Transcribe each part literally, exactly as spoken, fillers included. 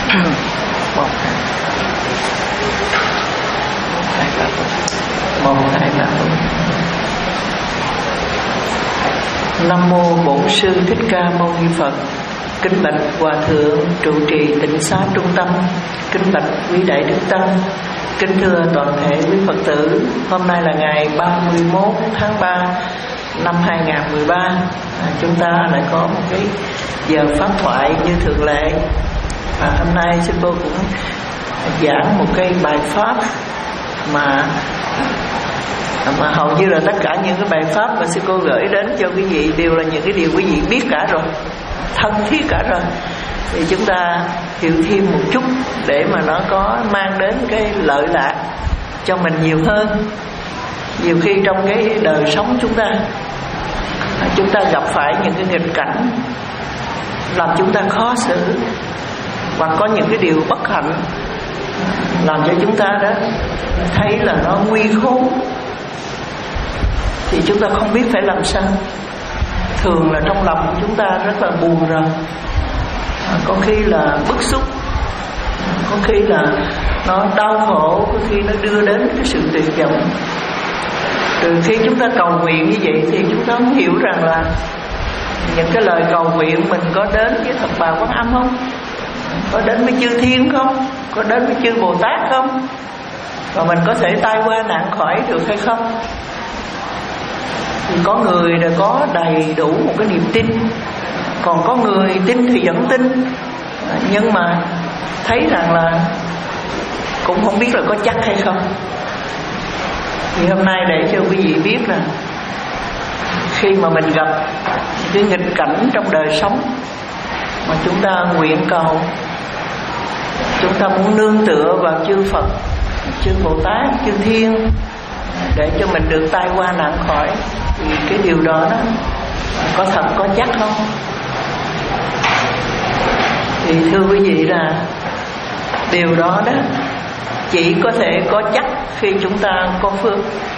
một hai ba bốn một hai ba bốn. Nam mô Bổn Sư Thích Ca Mâu Ni Phật. Kính bạch Hòa thượng trụ trì Tịnh Xá Trung Tâm, kính bạch quý đại đức tăng, kính thưa toàn thể quý Phật tử. Hôm nay là ngày ba mươi mốt tháng ba năm hai nghìn không trăm mười ba. à, Chúng ta lại có một cái giờ pháp thoại như thường lệ. à, Hôm nay sư cô cũng giảng một cái bài pháp mà mà hầu như là tất cả những cái bài pháp mà sư cô gửi đến cho quý vị đều là những cái điều quý vị biết cả rồi, thân thiết cả rồi. Thì chúng ta hiểu thêm một chút để mà nó có mang đến cái lợi lạc cho mình nhiều hơn. Nhiều khi trong cái đời sống chúng ta Chúng ta gặp phải những cái nghịch cảnh làm chúng ta khó xử, hoặc có những cái điều bất hạnh làm cho chúng ta đó thấy là nó nguy khốn, thì chúng ta không biết phải làm sao. Thường là trong lòng chúng ta rất là buồn rầu, có khi là bức xúc, có khi là nó đau khổ, có khi nó đưa đến cái sự tuyệt vọng. Từ khi chúng ta cầu nguyện như vậy thì chúng ta không hiểu rằng là những cái lời cầu nguyện mình có đến với Phật Bà Quan Âm không, có đến với chư Thiên không, có đến với chư Bồ Tát không, và mình có thể tai qua nạn khỏi được hay không. Thì có người đã có đầy đủ một cái niềm tin, còn có người tin thì vẫn tin, nhưng mà thấy rằng là cũng không biết là có chắc hay không. Thì hôm nay để cho quý vị biết là khi mà mình gặp cái nghịch cảnh trong đời sống mà chúng ta nguyện cầu, chúng ta muốn nương tựa vào chư Phật, chư Bồ Tát, chư Thiên để cho mình được tai qua nạn khỏi, thì cái điều đó đó có thật, có chắc không? Thì thưa quý vị là điều đó đó chỉ có thể có chắc khi chúng ta có phước.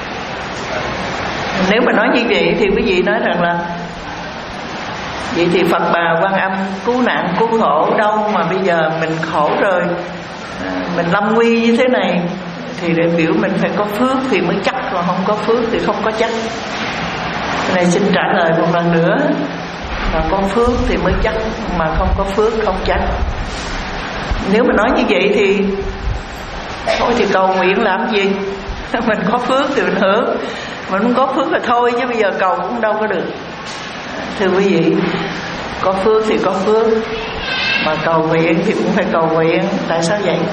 Nếu mà nói như vậy thì quý vị nói rằng là vậy thì Phật Bà Quan Âm cứu nạn cứu khổ đâu mà bây giờ mình khổ rồi, mình lâm nguy như thế này, thì để biểu mình phải có phước thì mới chắc, còn không có phước thì không có chắc. Cái này xin trả lời một lần nữa, mà có phước thì mới chắc, mà không có phước không chắc. Nếu mà nói như vậy thì thôi thì cầu nguyện làm gì? Mình có phước thì mình hưởng, mình không có phước là thôi, chứ bây giờ cầu cũng đâu có được. Thưa quý vị, có phước thì có phước, mà cầu nguyện thì cũng phải cầu nguyện. Tại sao vậy?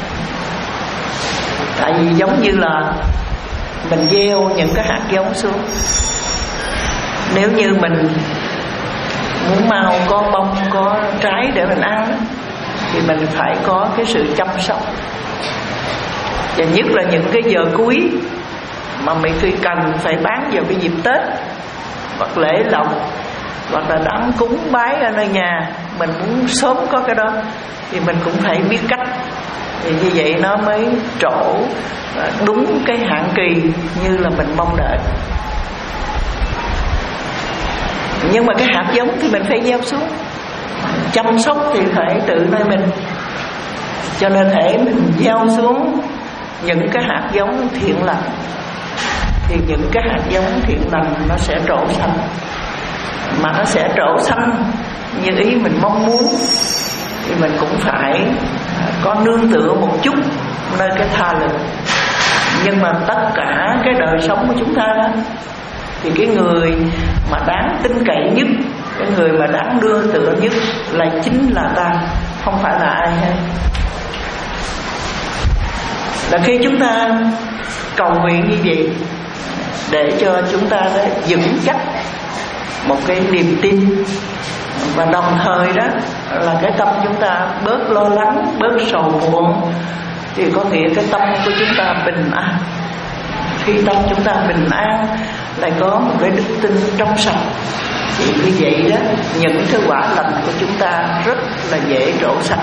Tại vì giống như là mình gieo những cái hạt giống xuống. Nếu như mình muốn mau có bông, có trái để mình ăn, thì mình phải có cái sự chăm sóc. Và nhất là những cái giờ cuối mà mình khi cần phải bán vào cái dịp Tết, hoặc lễ lộc, hoặc là đám cúng bái ở nơi nhà, mình muốn sớm có cái đó, thì mình cũng phải biết cách. Thì như vậy nó mới trổ đúng cái hạn kỳ như là mình mong đợi. Nhưng mà cái hạt giống thì mình phải gieo xuống, chăm sóc thì phải tự nơi mình. Cho nên hễ mình gieo xuống những cái hạt giống thiện lành, thì những cái hạt giống thiện lành nó sẽ trổ xanh. Mà nó sẽ trổ xanh như ý mình mong muốn, thì mình cũng phải có nương tựa một chút nơi cái tha lực. Nhưng mà tất cả cái đời sống của chúng ta đó, thì cái người mà đáng tin cậy nhất, cái người mà đáng nương tựa nhất là chính là ta, không phải là ai hết. Là khi chúng ta cầu nguyện như vậy để cho chúng ta đó vững chắc một cái niềm tin, và đồng thời đó là cái tâm chúng ta bớt lo lắng, bớt sầu muộn, thì có nghĩa cái tâm của chúng ta bình an. Khi tâm chúng ta bình an, lại có một cái đức tin trong sạch, thì như vậy đó những cái quả lành của chúng ta rất là dễ trổ xanh.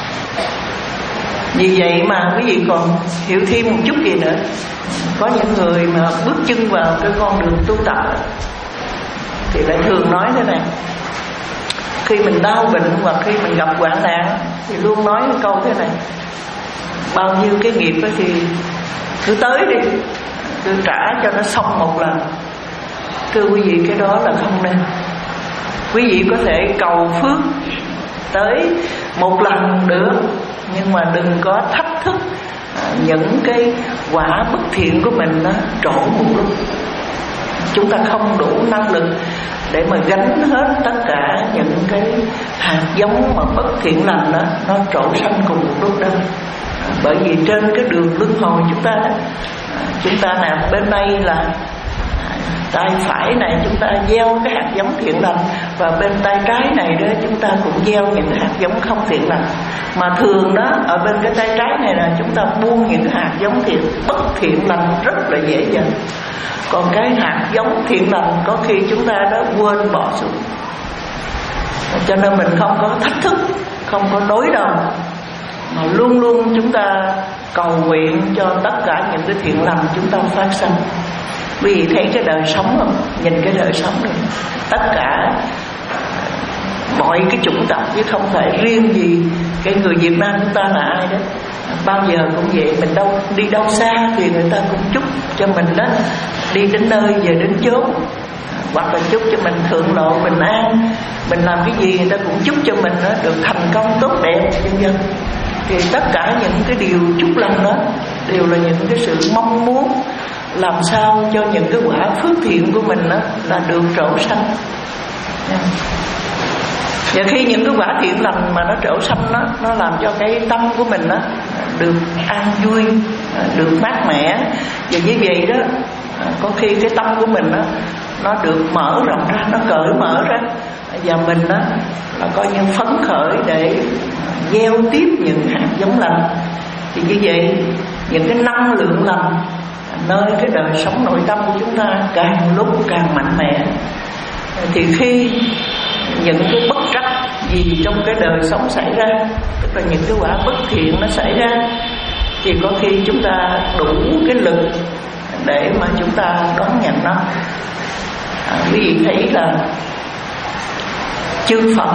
Vì vậy mà quý vị còn hiểu thêm một chút gì nữa. Có những người mà bước chân vào cái con đường tu tập thì lại thường nói thế này: Khi mình đau bệnh hoặc khi mình gặp hoạn nạn thì luôn nói cái câu thế này: bao nhiêu cái nghiệp đó thì cứ tới đi, cứ trả cho nó xong một lần. Thưa quý vị, cái đó là không nên. Quý vị có thể cầu phước tới một lần nữa, nhưng mà đừng có thách thức những cái quả bất thiện của mình nó trổ một lúc. Chúng ta không đủ năng lực để mà gánh hết tất cả những cái hạt giống mà bất thiện lành đó nó trổ sanh cùng một lúc đâu. Bởi vì trên cái đường luân hồi chúng ta chúng ta nè, bên đây là tay phải này chúng ta gieo cái hạt giống thiện lành, và bên tay trái này đó chúng ta cũng gieo những cái hạt giống không thiện lành. Mà thường đó, ở bên cái tay trái này là chúng ta buông những hạt giống thiện bất thiện lành rất là dễ dàng. Còn cái hạt giống thiện lành có khi chúng ta đã quên bỏ xuống. Cho nên mình không có thách thức, không có đối đầu, mà luôn luôn chúng ta cầu nguyện cho tất cả những cái thiện lành chúng ta phát sinh. Quý vị thấy cái đời sống không? Nhìn cái đời sống này, tất cả mọi cái chủng tộc, chứ không phải riêng gì cái người Việt Nam chúng ta là ai đó. Bao giờ cũng vậy, mình đâu đi đâu xa thì người ta cũng chúc cho mình đó đi đến nơi về đến chốn, hoặc là chúc cho mình thượng lộ bình an. Mình làm cái gì người ta cũng chúc cho mình đó được thành công tốt đẹp vân vân. Thì tất cả những cái điều chúc lành đó đều là những cái sự mong muốn làm sao cho những cái quả phước thiện của mình đó là được trổ sanh. Và khi những cái quả thiện lành mà nó trổ sanh đó, nó làm cho cái tâm của mình đó được an vui, được mát mẻ. Và như vậy đó, có khi cái tâm của mình đó nó được mở rộng ra, nó cởi mở ra, và mình đó là coi như phấn khởi để gieo tiếp những hạt giống lành. Thì như vậy những cái năng lượng lành nơi cái đời sống nội tâm của chúng ta càng lúc càng mạnh mẽ. Thì khi những cái bất trắc gì trong cái đời sống xảy ra, tức là những cái quả bất thiện nó xảy ra, thì có khi chúng ta đủ cái lực để mà chúng ta đón nhận nó. à, Quý vị thấy là chư Phật,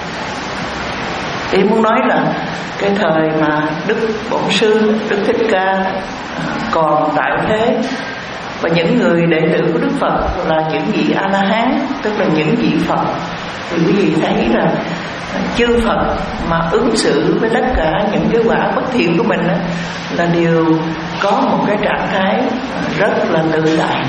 thì muốn nói là cái thời mà Đức Bổn Sư, Đức Thích Ca còn tại thế, và những người đệ tử của Đức Phật là những vị A-la-hán, tức là những vị Phật, thì quý vị thấy là chư Phật mà ứng xử với tất cả những cái quả bất thiện của mình đó, là đều có một cái trạng thái rất là tự tại.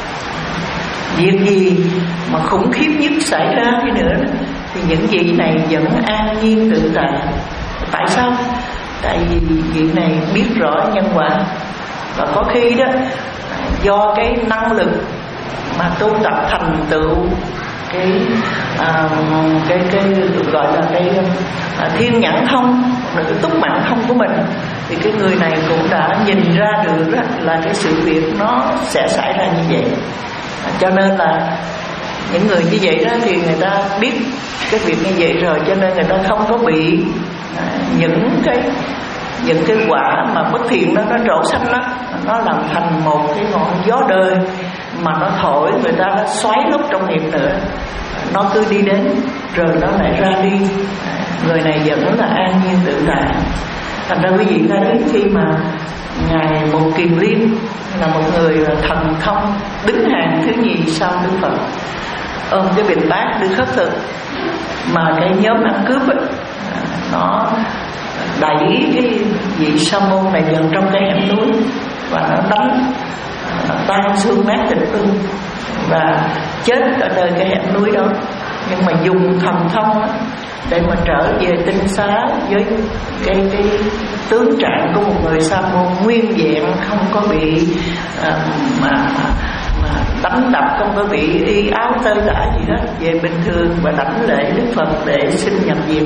Việc gì mà khủng khiếp nhất xảy ra đi nữa thì những vị này vẫn an nhiên tự tại. Tại sao? Tại vì vị này biết rõ nhân quả, và có khi đó do cái năng lực mà tu tập thành tựu cái à, cái cái được gọi là cái à, thiên nhãn thông, là cái túc mạng thông của mình, thì cái người này cũng đã nhìn ra được là cái sự việc nó sẽ xảy ra như vậy. À, cho nên là những người như vậy đó thì người ta biết cái việc như vậy rồi, cho nên người ta không có bị à, những cái những cái quả mà bất thiện đó nó trổ sanh đó, nó làm thành một cái ngọn gió đời mà nó thổi người ta nó xoáy lúc trong nghiệp nữa, nó cứ đi đến rồi nó lại ra đi. Người này vẫn là an nhiên tự tại. Thành ra quý vị thấy khi mà ngài Một Kiền Liên là một người là thần thông đứng hàng thứ nhì sau Đức Phật, ôm cái bình bát đưa khất thực, mà cái nhóm ăn cướp ấy, nó đẩy cái vị sa môn này vào trong cái hẻm núi và nó đánh tan xương nát thịt luôn và chết ở nơi cái hẻm núi đó. Nhưng mà dùng thần thông để mà trở về tinh xá với cái cái tướng trạng của một người sa môn nguyên vẹn, không có bị uh, mà, mà mà đánh đập, không có bị y áo tơi tả gì hết, về bình thường và đảnh lễ Đức Phật để xin nhập diệt.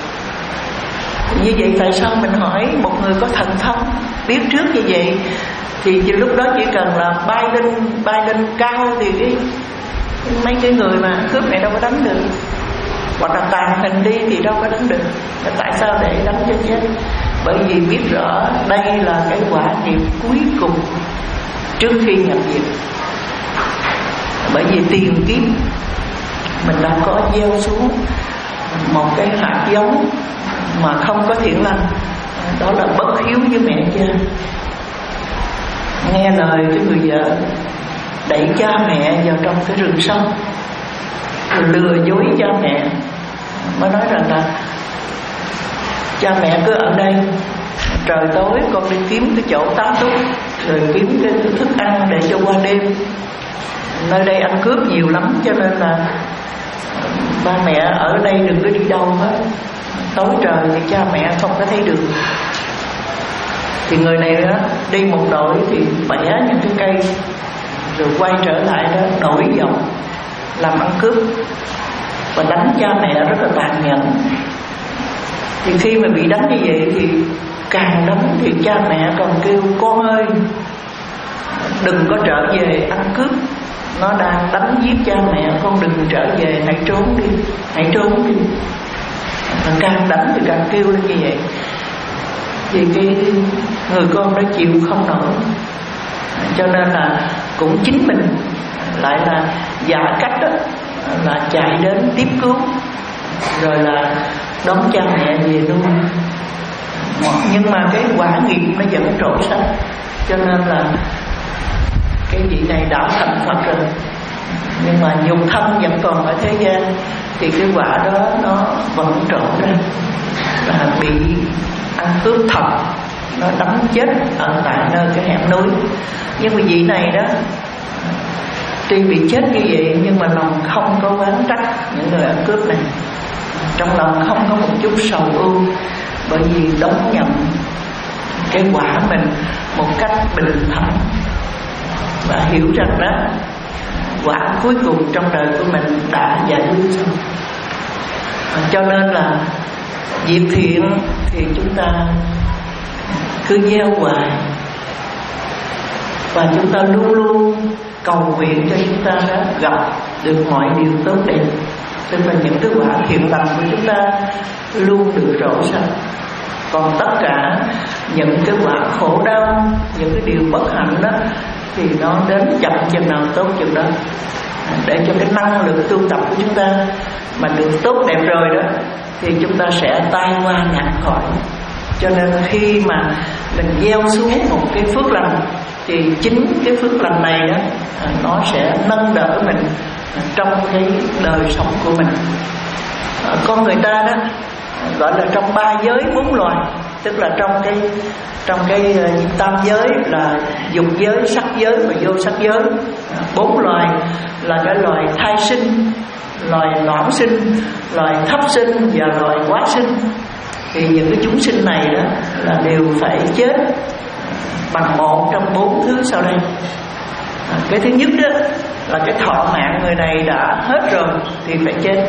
Như vậy tại sao mình hỏi một người có thần thông biết trước như vậy, thì từ lúc đó chỉ cần là bay lên bay lên cao thì cái mấy cái người mà cướp này đâu có đánh được, hoặc là tàn hình đi thì đâu có đánh được. Và tại sao để đánh cho chết? Bởi vì biết rõ đây là cái quả nghiệp cuối cùng trước khi nhập diệt. Bởi vì tiền kiếp mình đã có gieo xuống một cái hạt giống mà không có thiện lành, đó là bất hiếu với mẹ cha. Nghe lời cái người vợ đẩy cha mẹ vào trong cái rừng sâu, rồi lừa dối cha mẹ, mới nói rằng là cha mẹ cứ ở đây, trời tối con đi kiếm cái chỗ tá túc, rồi kiếm cái thức ăn để cho qua đêm. Nơi đây ăn cướp nhiều lắm, cho nên là ba mẹ ở đây đừng có đi đâu hết, tối trời thì cha mẹ không có thấy được. Thì người này đó đi một đội thì bẻ những cái cây, rồi quay trở lại đó nổi giận làm ăn cướp và đánh cha mẹ rất là tàn nhẫn. Thì khi mà bị đánh như vậy thì càng đánh thì cha mẹ còn kêu con ơi đừng có trở về ăn cướp, nó đang đánh giết cha mẹ, con đừng trở về, hãy trốn đi, hãy trốn đi. Càng đánh thì càng kêu lên như vậy. Thì cái người con đó chịu không nổi, cho nên là cũng chính mình lại là giả cách đó, là chạy đến tiếp cứu, rồi là đón cha mẹ về nuôi. Nhưng mà cái quả nghiệp nó vẫn trổ sách, cho nên là cái vị này đã thành Phật rồi, nhưng mà nhục thân vẫn còn ở thế gian, thì cái quả đó nó vẫn trổ ra, là bị ăn cướp thật, nó đắm chết ở tại nơi cái hẻm núi. Nhưng mà vị này đó tuy bị chết như vậy, nhưng mà lòng không có oán trách những người ăn cướp này, trong lòng không có một chút sầu ưu, bởi vì đón nhận cái quả mình một cách bình thản, và hiểu rằng đó quả cuối cùng trong đời của mình đã giải quyết xong. Cho nên là việc thiện thì chúng ta cứ gieo hoài, và chúng ta luôn luôn cầu nguyện cho chúng ta đã gặp được mọi điều tốt đẹp, tức là những cái quả thiện lành của chúng ta luôn được rổ sạch. Còn tất cả những cái quả khổ đau, những cái điều bất hạnh đó thì nó đến chậm chừng nào tốt chừng đó, để cho cái năng lực tu tập của chúng ta mà được tốt đẹp rồi đó thì chúng ta sẽ tai qua nạn khỏi. Cho nên khi mà mình gieo xuống một cái phước lành thì chính cái phước lành này đó nó sẽ nâng đỡ mình trong cái đời sống của mình. Con người ta đó gọi là trong ba giới bốn loài, tức là trong cái trong cái tam giới là dục giới, sắc giới và vô sắc giới. Bốn loài là cái loài thai sinh, loài noãn sinh, loài thấp sinh và loài quá sinh. Thì những cái chúng sinh này đó là đều phải chết bằng một trong bốn thứ sau đây. Cái thứ nhất đó là cái thọ mạng người này đã hết rồi thì phải chết.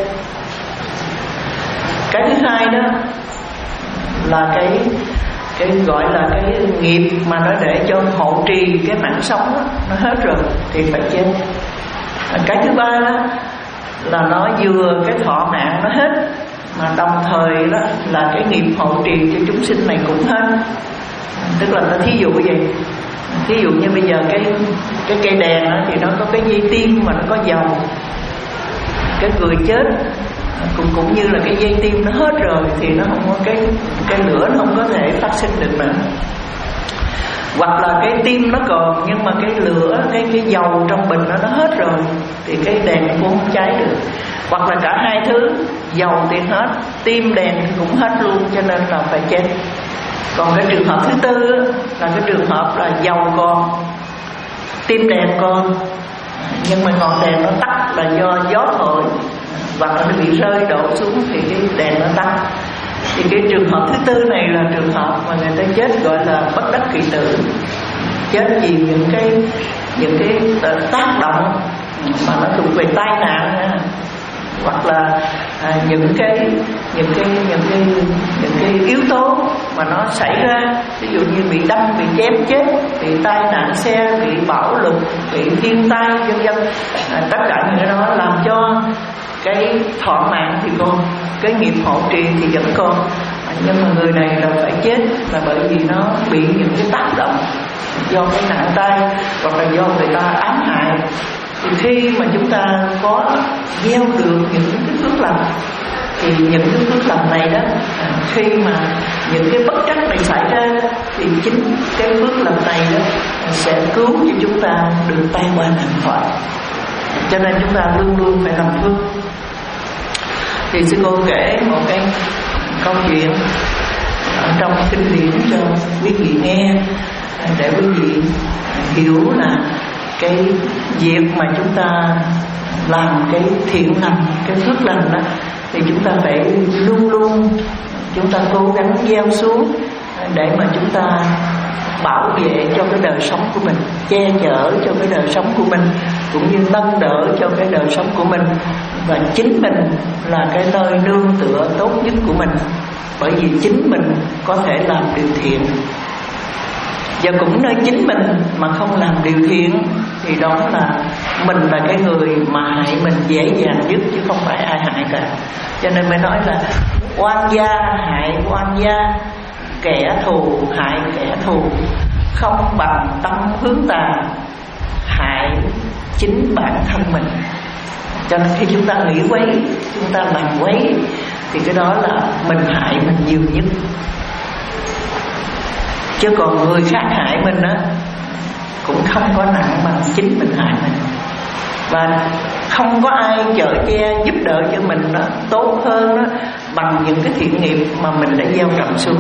Cái thứ hai đó là cái cái gọi là cái nghiệp mà nó để cho hộ trì cái mạng sống đó, nó hết rồi thì phải chết. Cái thứ ba đó là nó vừa cái thọ mạng nó hết, mà đồng thời đó là cái nghiệp hộ trì cho chúng sinh này cũng hết. Tức là nó thí dụ vậy, thí dụ như bây giờ cái cái cây đèn đó, thì nó có cái dây tim mà nó có dầu, cái người chết cũng cũng như là cái dây tim nó hết rồi thì nó không có cái cái lửa, nó không có thể phát sinh được nữa. Hoặc là cái tim nó còn nhưng mà cái lửa, cái cái dầu trong bình nó nó hết rồi thì cái đèn cũng không cháy được. Hoặc là cả hai thứ, dầu thì hết, tim đèn cũng hết luôn, cho nên là phải chết. Còn cái trường hợp thứ tư là cái trường hợp là dầu còn, tim đèn còn, nhưng mà ngọn đèn nó tắt là do gió thổi hoặc là nó bị rơi đổ xuống thì cái đèn nó tắt. Thì cái trường hợp thứ tư này là trường hợp mà người ta chết gọi là bất đắc kỳ tử, chết vì những cái những cái tác động mà nó thuộc về tai nạn, hoặc là à, những cái những cái những cái những cái yếu tố mà nó xảy ra, ví dụ như bị đâm, bị chém chết, bị tai nạn xe, bị bão lụt, bị thiên tai vân vân. À, tất cả những cái đó làm cho cái thọ mạng thì còn, cái nghiệp hộ trì thì vẫn còn, à, nhưng mà người này là phải chết là bởi vì nó bị những cái tác động do cái nạn tai hoặc là do người ta ám hại. Thì khi mà chúng ta có gieo được những cái phước lành Thì những cái phước lành này đó, khi mà những cái bất trắc này xảy ra thì chính cái phước lành này đó sẽ cứu cho chúng ta được tai qua nạn khỏi. Cho nên chúng ta luôn luôn phải làm phước. Thì sư cô kể một cái câu chuyện ở trong kinh điển cho quý vị nghe, để quý vị hiểu là cái việc mà chúng ta làm cái thiện lành, cái phước lành đó, thì chúng ta phải luôn luôn chúng ta cố gắng gieo xuống để mà chúng ta bảo vệ cho cái đời sống của mình, che chở cho cái đời sống của mình, cũng như nâng đỡ cho cái đời sống của mình. Và chính mình là cái nơi nương tựa tốt nhất của mình, bởi vì chính mình có thể làm điều thiện. Và cũng nơi chính mình mà không làm điều thiện thì đó là mình là cái người mà hại mình dễ dàng nhất, chứ không phải ai hại cả. Cho nên mới nói là oan gia hại oan gia, kẻ thù hại kẻ thù, không bằng tâm hướng tà, hại chính bản thân mình. Cho nên khi chúng ta nghĩ quấy, chúng ta làm quấy, thì cái đó là mình hại mình nhiều nhất. Chứ còn người khác hại mình á cũng không có nặng bằng chính mình hại mình. Và không có ai chở che giúp đỡ cho mình đó tốt hơn đó bằng những cái thiện nghiệp mà mình đã gieo trồng xuống.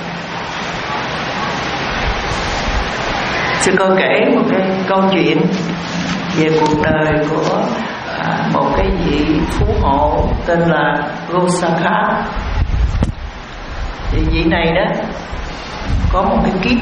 Sư cô kể một cái câu chuyện về cuộc đời của à, một cái vị phú hộ tên là Gosakha. Thì vị này đó có một cái kiếp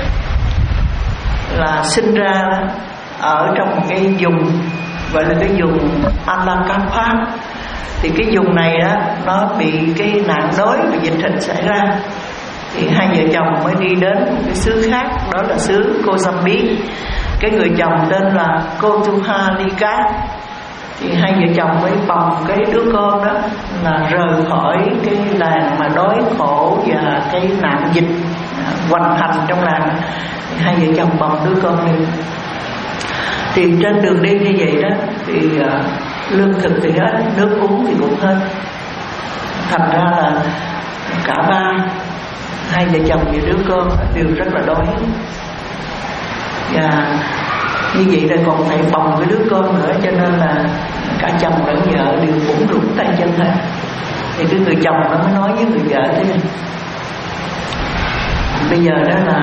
là sinh ra ở trong một cái vùng gọi là cái vùng Alakapa. Thì cái vùng này đó nó bị cái nạn đói và dịch bệnh xảy ra. Thì hai vợ chồng mới đi đến một cái xứ khác, đó là xứ Mozambique. Cái người chồng tên là Kotuhalika. Thì hai vợ chồng mới bồng cái đứa con đó là rời khỏi cái làng mà đói khổ và cái nạn dịch hoành hành trong làng. Thì hai vợ chồng bồng đứa con đi. Thì trên đường đi như vậy đó thì uh, lương thực thì hết, nước uống thì cũng hết. Thành ra là cả ba, hai vợ chồng và đứa con đều rất là đói. Và như vậy rồi còn phải bồng cái đứa con nữa, cho nên là cả chồng lẫn vợ đều bủn rủn tay chân hết. Thì cái người chồng nó mới nói với người vợ thế này: bây giờ đó là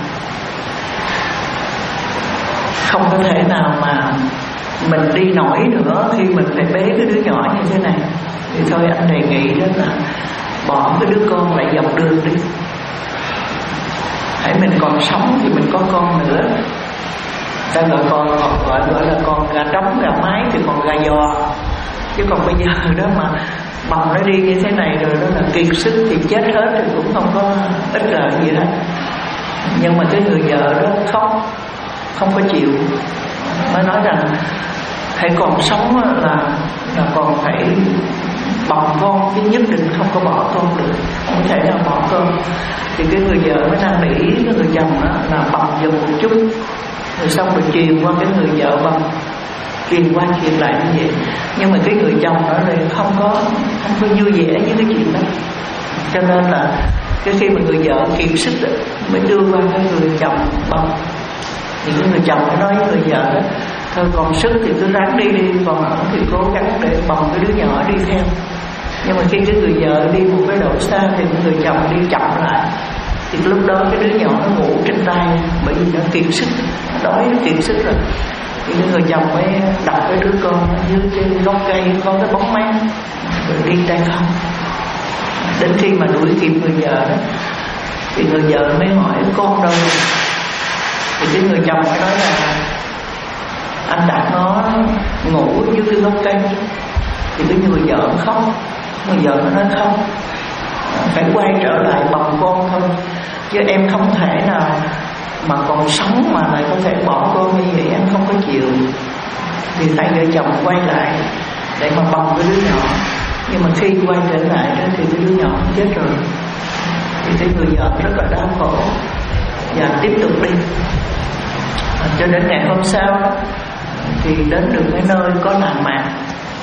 không có thể nào mà mình đi nổi nữa khi mình phải bế cái đứa nhỏ như thế này. Thì thôi anh đề nghị đó là bỏ cái đứa con lại dọc đường đi. Hãy mình còn sống thì mình có con nữa. Ta gọi con gọi gọi là con gà trống gà mái thì còn gà giò. Chứ còn bây giờ đó mà bồng nó đi như thế này rồi đó là kiệt sức thì chết hết thì cũng không có ích lợi gì hết. Nhưng mà cái người vợ đó khóc, không có chịu. Nó nói rằng hãy còn sống là là còn phải bồng con, chứ nhất định không có bỏ con được, không thể nào bỏ con. Thì cái người vợ mới năn nỉ cái người chồng đó là bồng dùm một chút, rồi xong rồi truyền qua cái người vợ bồng, truyền qua truyền lại như vậy. Nhưng mà cái người chồng đó là không có không có vui vẻ với cái chuyện đó. Cho nên là cái khi mà người vợ kiệt sức đó, mới đưa qua cái người chồng bồng. Thì cái người chồng mới nói với người vợ đó: thôi còn sức thì cứ ráng đi đi, còn ở thì cố gắng để bồng cái đứa nhỏ đi theo. Nhưng mà khi cái người vợ đi một cái độ xa thì cái người chồng đi chậm lại. Thì lúc đó cái đứa nhỏ nó ngủ trên tay, bởi vì nó kiệt sức, đói nó kiệt sức rồi. Thì cái người chồng mới đặt cái đứa con dưới cái gốc cây có cái bóng mát rồi đi tay không. Đến khi mà đuổi kịp người vợ đó thì người vợ mới hỏi con đâu. Thì cái người chồng mới nói là anh đặt nó ngủ dưới cái gốc cây. Thì cái người vợ khóc. Người vợ nó nói không, phải quay trở lại bồng con thôi, chứ em không thể nào mà còn sống mà lại có thể bỏ con như vậy, em không có chịu. Thì hai vợ chồng quay lại để mà bồng cái đứa nhỏ. Nhưng mà khi quay trở lại đó thì cái đứa nhỏ chết rồi. Thì cái người vợ rất là đau khổ và tiếp tục đi. Cho đến ngày hôm sau thì đến được cái nơi có làng mạc.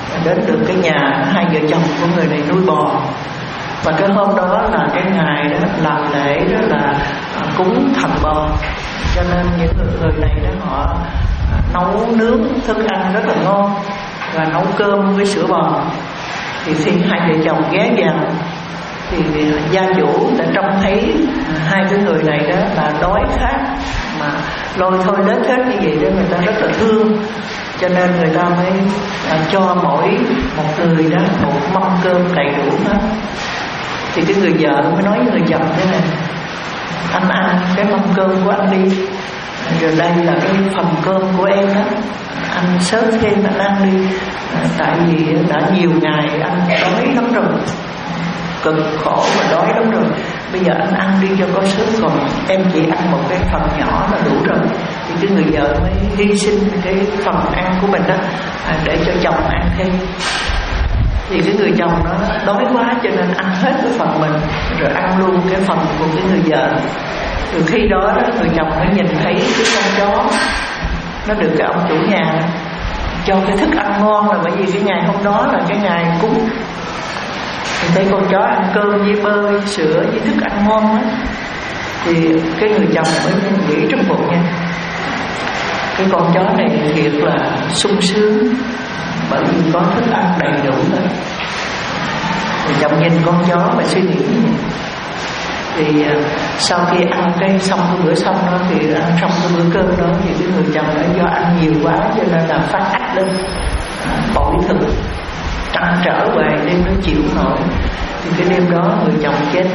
đến được cái nhà hai vợ chồng của người này nuôi bò. Và cái hôm đó là cái ngày đó làm lễ đó là cúng thần bò, cho nên những người, người này đó họ nấu nướng thức ăn rất là ngon và nấu cơm với sữa bò. Thì khi hai vợ chồng ghé vào thì gia chủ đã trông thấy hai cái người này đó là đói khát mà lôi thôi lết hết như vậy đó, người ta rất là thương, cho nên người ta mới à, cho mỗi một người đó một mâm cơm đầy đủ hết. Thì cái người vợ mới nói với người chồng thế này: anh ăn cái mâm cơm của anh đi, rồi đây là cái phần cơm của em đó, anh sớt thêm anh ăn đi, à, tại vì đã nhiều ngày anh đói lắm rồi, cực khổ và đói lắm rồi, bây giờ anh ăn đi cho có sức, còn em chỉ ăn một cái phần nhỏ là đủ rồi. Thì cái người vợ mới hy sinh cái phần ăn của mình đó à, để cho chồng ăn thêm. Thì cái người chồng nó đói quá cho nên ăn hết cái phần mình rồi ăn luôn cái phần của cái người vợ. Từ khi đó, đó người chồng mới nhìn thấy cái con chó nó được cái ông chủ nhà cho cái thức ăn ngon, là bởi vì cái ngày hôm đó là cái ngày cúng. Thì thấy con chó ăn cơm với bơ với sữa với thức ăn ngon á, thì cái người chồng mới nghĩ trong bụng nha, cái con chó này thiệt là sung sướng bởi vì có thức ăn đầy đủ thôi. Người chồng nhìn con chó và suy nghĩ như vậy. Thì uh, sau khi ăn cái xong cái bữa xong đó, thì ăn xong cái bữa cơm đó, thì cái người chồng đã do ăn nhiều quá cho nên là phát ách lên, uh, bội thực, trăn trở hoài, đêm nó chịu nổi. Thì cái đêm đó người chồng chết.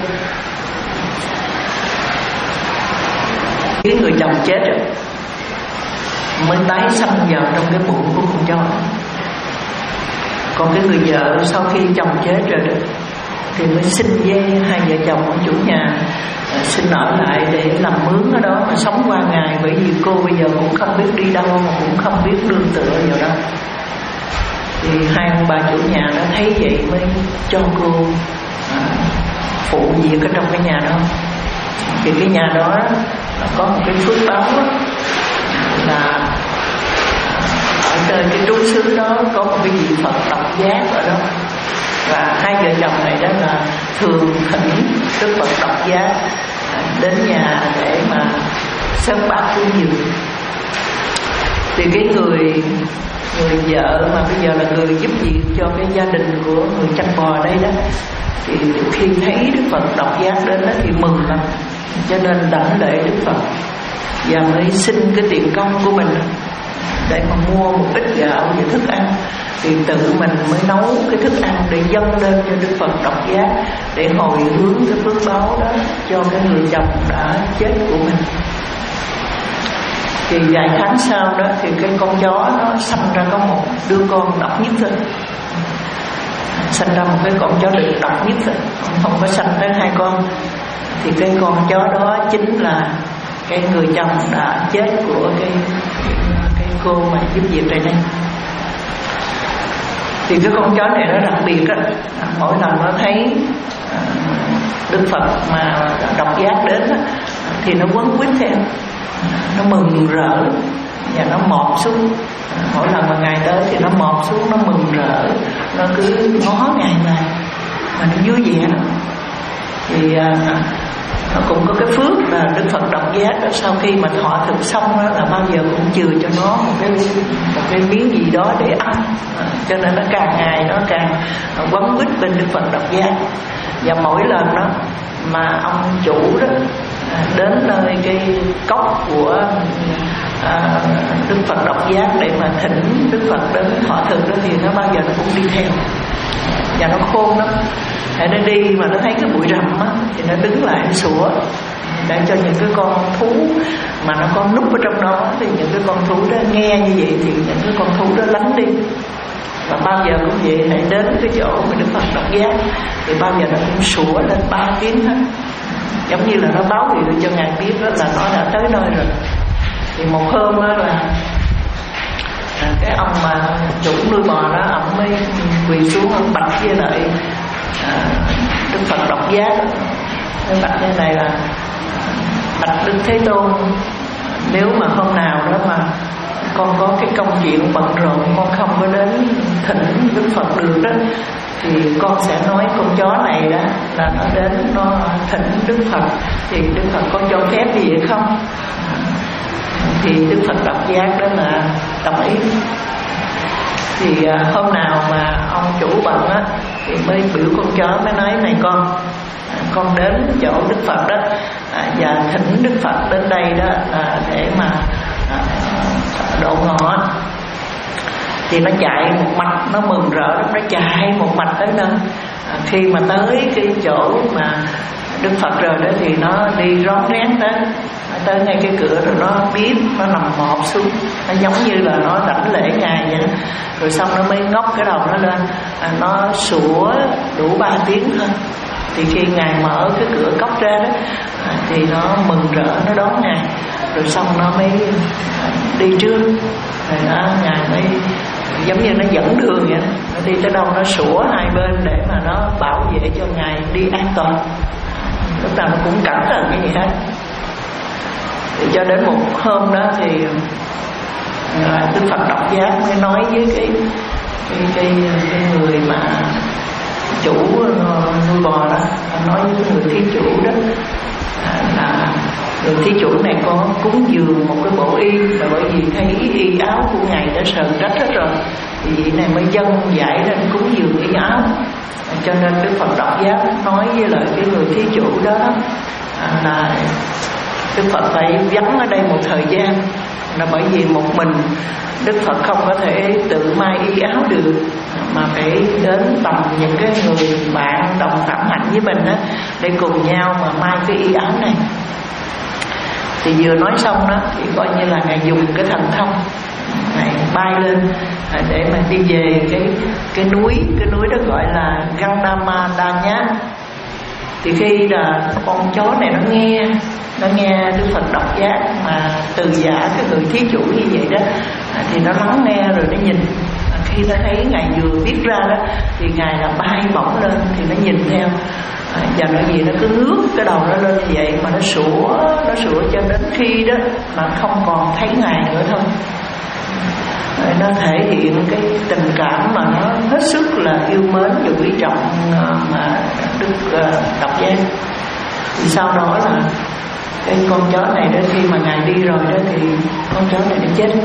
Cái người chồng chết rồi mới tái sanh vào trong cái bụng của con chó. Còn cái người vợ sau khi chồng chết rồi đó, thì mới xin với hai vợ chồng của chủ nhà à, xin ở lại để làm mướn ở đó mà sống qua ngày, bởi vì cô bây giờ cũng không biết đi đâu mà cũng không biết nương tựa vào đâu. Thì hai ông bà chủ nhà đó thấy vậy mới cho cô à, phụ việc ở trong cái nhà đó. Thì cái nhà đó là có một cái phước báo đó, là ở trên cái trú xứ đó có một cái vị Phật độc giác ở đó, và hai vợ chồng này đó là thường thỉnh Đức Phật độc giác đến nhà để mà sớm bát cúng dường. Thì cái người người vợ mà bây giờ là người giúp việc cho cái gia đình của người chăn bò đây đó, thì khi thấy Đức Phật độc giác đến đó thì mừng lắm, cho nên đảnh lễ Đức Phật và mới xin cái tiền công của mình để mà mua một ít gạo và thức ăn. Thì tự mình mới nấu cái thức ăn để dâng lên cho Đức Phật độc giác, để hồi hướng cái phước báo đó cho cái người chồng đã chết của mình. Thì vài tháng sau đó thì cái con chó nó sanh ra có một đứa con độc nhất thôi, sanh ra một cái con chó đực độc nhất thôi, không có sanh tới hai con. Thì cái con chó đó chính là cái người chồng đã chết của cái cái cô mà giúp việc đây đây. Thì cái con chó này nó đặc biệt á, mỗi lần nó thấy Đức Phật mà độc giác đến á, thì nó quấn quýt theo, nó mừng rỡ và nó mọt xuống. Mỗi lần mà Ngài tới thì nó mọt xuống, nó mừng rỡ, nó cứ ngó Ngài mà mà nó vui vẻ lắm. Thì nó cũng có cái phước là Đức Phật độc giác đó, sau khi mà thọ thực xong đó, là bao giờ cũng chừa cho nó một cái một cái miếng gì đó để ăn, à, cho nên nó càng ngày nó càng quấn quýt bên Đức Phật độc giác. Và mỗi lần đó mà ông chủ đó à, đến nơi cái cốc của à, Đức Phật độc giác để mà thỉnh Đức Phật đến thọ thực đó, thì nó bao giờ nó cũng đi theo, và nó khôn lắm. Để nó đi mà nó thấy cái bụi rậm á, thì nó đứng lại nó sủa, để cho những cái con thú mà nó có núp ở trong đó, thì những cái con thú đó nghe như vậy thì những cái con thú đó lánh đi. Và bao giờ cũng vậy, hãy đến cái chỗ mà Đức Phật độc giác thì bao giờ nó cũng sủa lên ba tiếng hết, giống như là nó báo hiệu cho Ngài biết đó là nó đã tới nơi rồi. Thì một hôm đó là à, cái ông mà chủ nuôi bò đó, ông mới quỳ xuống ông bạch với lại à, Đức Phật độc giác. Cái bạch như này là bạch Đức Thế Tôn, nếu mà hôm nào đó mà con có cái công chuyện bận rộn, con không có đến thỉnh Đức Phật được đó, thì con sẽ nói con chó này đó là nó đến nó thỉnh Đức Phật, thì Đức Phật có cho phép gì hay không? Thì Đức Phật Độc Giác đó là đồng ý. Thì à, hôm nào mà ông chủ bận á thì mới biểu con chó mới nói này con, à, con đến chỗ Đức Phật đó, à, và thỉnh Đức Phật đến đây đó à, để mà à, độ ngọ. Thì nó chạy một mạch, nó mừng rỡ, nó chạy một mạch tới nơi. À, khi mà tới cái chỗ mà Đức Phật rồi đó thì nó đi rón rén tới, nó tới ngay cái cửa rồi nó biết, nó nằm mọp xuống, nó giống như là nó đảnh lễ ngài vậy đó. Rồi xong nó mới ngóc cái đầu nó lên, à, nó sủa đủ ba tiếng thôi. Thì khi ngài mở cái cửa cốc ra đó à, thì nó mừng rỡ, nó đón ngài. Rồi xong nó mới đi trước, rồi đó ngài mới giống như nó dẫn đường vậy đó. Nó đi tới đâu nó sủa hai bên để mà nó bảo vệ cho ngài đi an toàn. Lúc nào nó cũng cẩn thận cái gì hết. Thì cho đến một hôm đó thì Đức Phật Độc Giác mới nói với cái cái, cái, cái người mà chủ nuôi bò đó, nói với người thí chủ đó là người thí chủ này có cúng dường một cái bộ y, là bởi vì thấy y áo của ngài đã sờn rách hết rồi, thì vị này mới dâng giải lên cúng dường y áo. Cho nên Đức Phật Độc Giác nói với lại cái người thí chủ đó là Đức Phật phải vắng ở đây một thời gian, là bởi vì một mình Đức Phật không có thể tự may y áo được, mà phải đến tầm những cái người bạn đồng phạm hạnh với mình đó, để cùng nhau mà may cái y áo này. Thì vừa nói xong đó thì coi như là ngài dùng cái thần thông này bay lên để mà đi về cái cái núi, cái núi đó gọi là Gandama Đa. Thì khi là con chó này nó nghe nó nghe Đức Phật Độc Giác mà từ giả cái người thí chủ như vậy đó, thì nó lắng nghe rồi nó nhìn. Khi nó thấy ngài vừa viết ra đó thì ngài là bay bổng lên, thì nó nhìn theo. À, và nó gì nó cứ ngước cái đầu nó lên như vậy mà nó sủa, nó sủa cho đến khi đó mà không còn thấy ngài nữa thôi. Rồi nó thể hiện cái tình cảm mà nó hết sức là yêu mến và quý trọng mà Đức Độc Giác. Thì sau đó là cái con chó này đó, khi mà ngài đi rồi đó thì con chó này nó chết.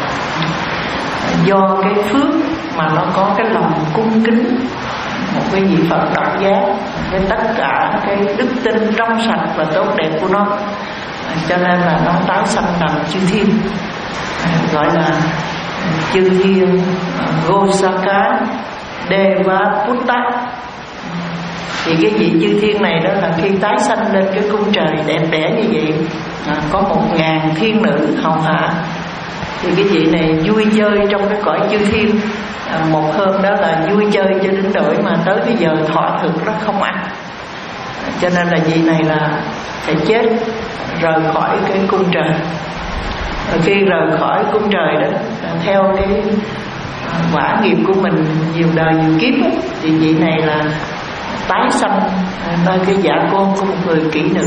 Do cái phước mà nó có cái lòng cung kính một cái vị Phật Độc Giác với tất cả cái đức tin trong sạch và tốt đẹp của nó, cho nên là nó tái sanh làm chư thiên, gọi là chư thiên Gosaka Devaputta. Thì cái vị chư thiên này đó là khi tái sanh lên cái cung trời đẹp đẽ như vậy, à, có một ngàn thiên nữ hầu hạ. Thì cái vị này vui chơi trong cái cõi chư thiên. à, Một hôm đó là vui chơi cho đến đổi mà tới cái giờ thọ thực nó không ăn, cho nên là vị này là phải chết, rời khỏi cái cung trời. Và khi rời khỏi cung trời đó, theo cái quả nghiệp của mình nhiều đời nhiều kiếp ấy, thì vị này là tái sanh nơi cái dạ con của một người kỹ nữ.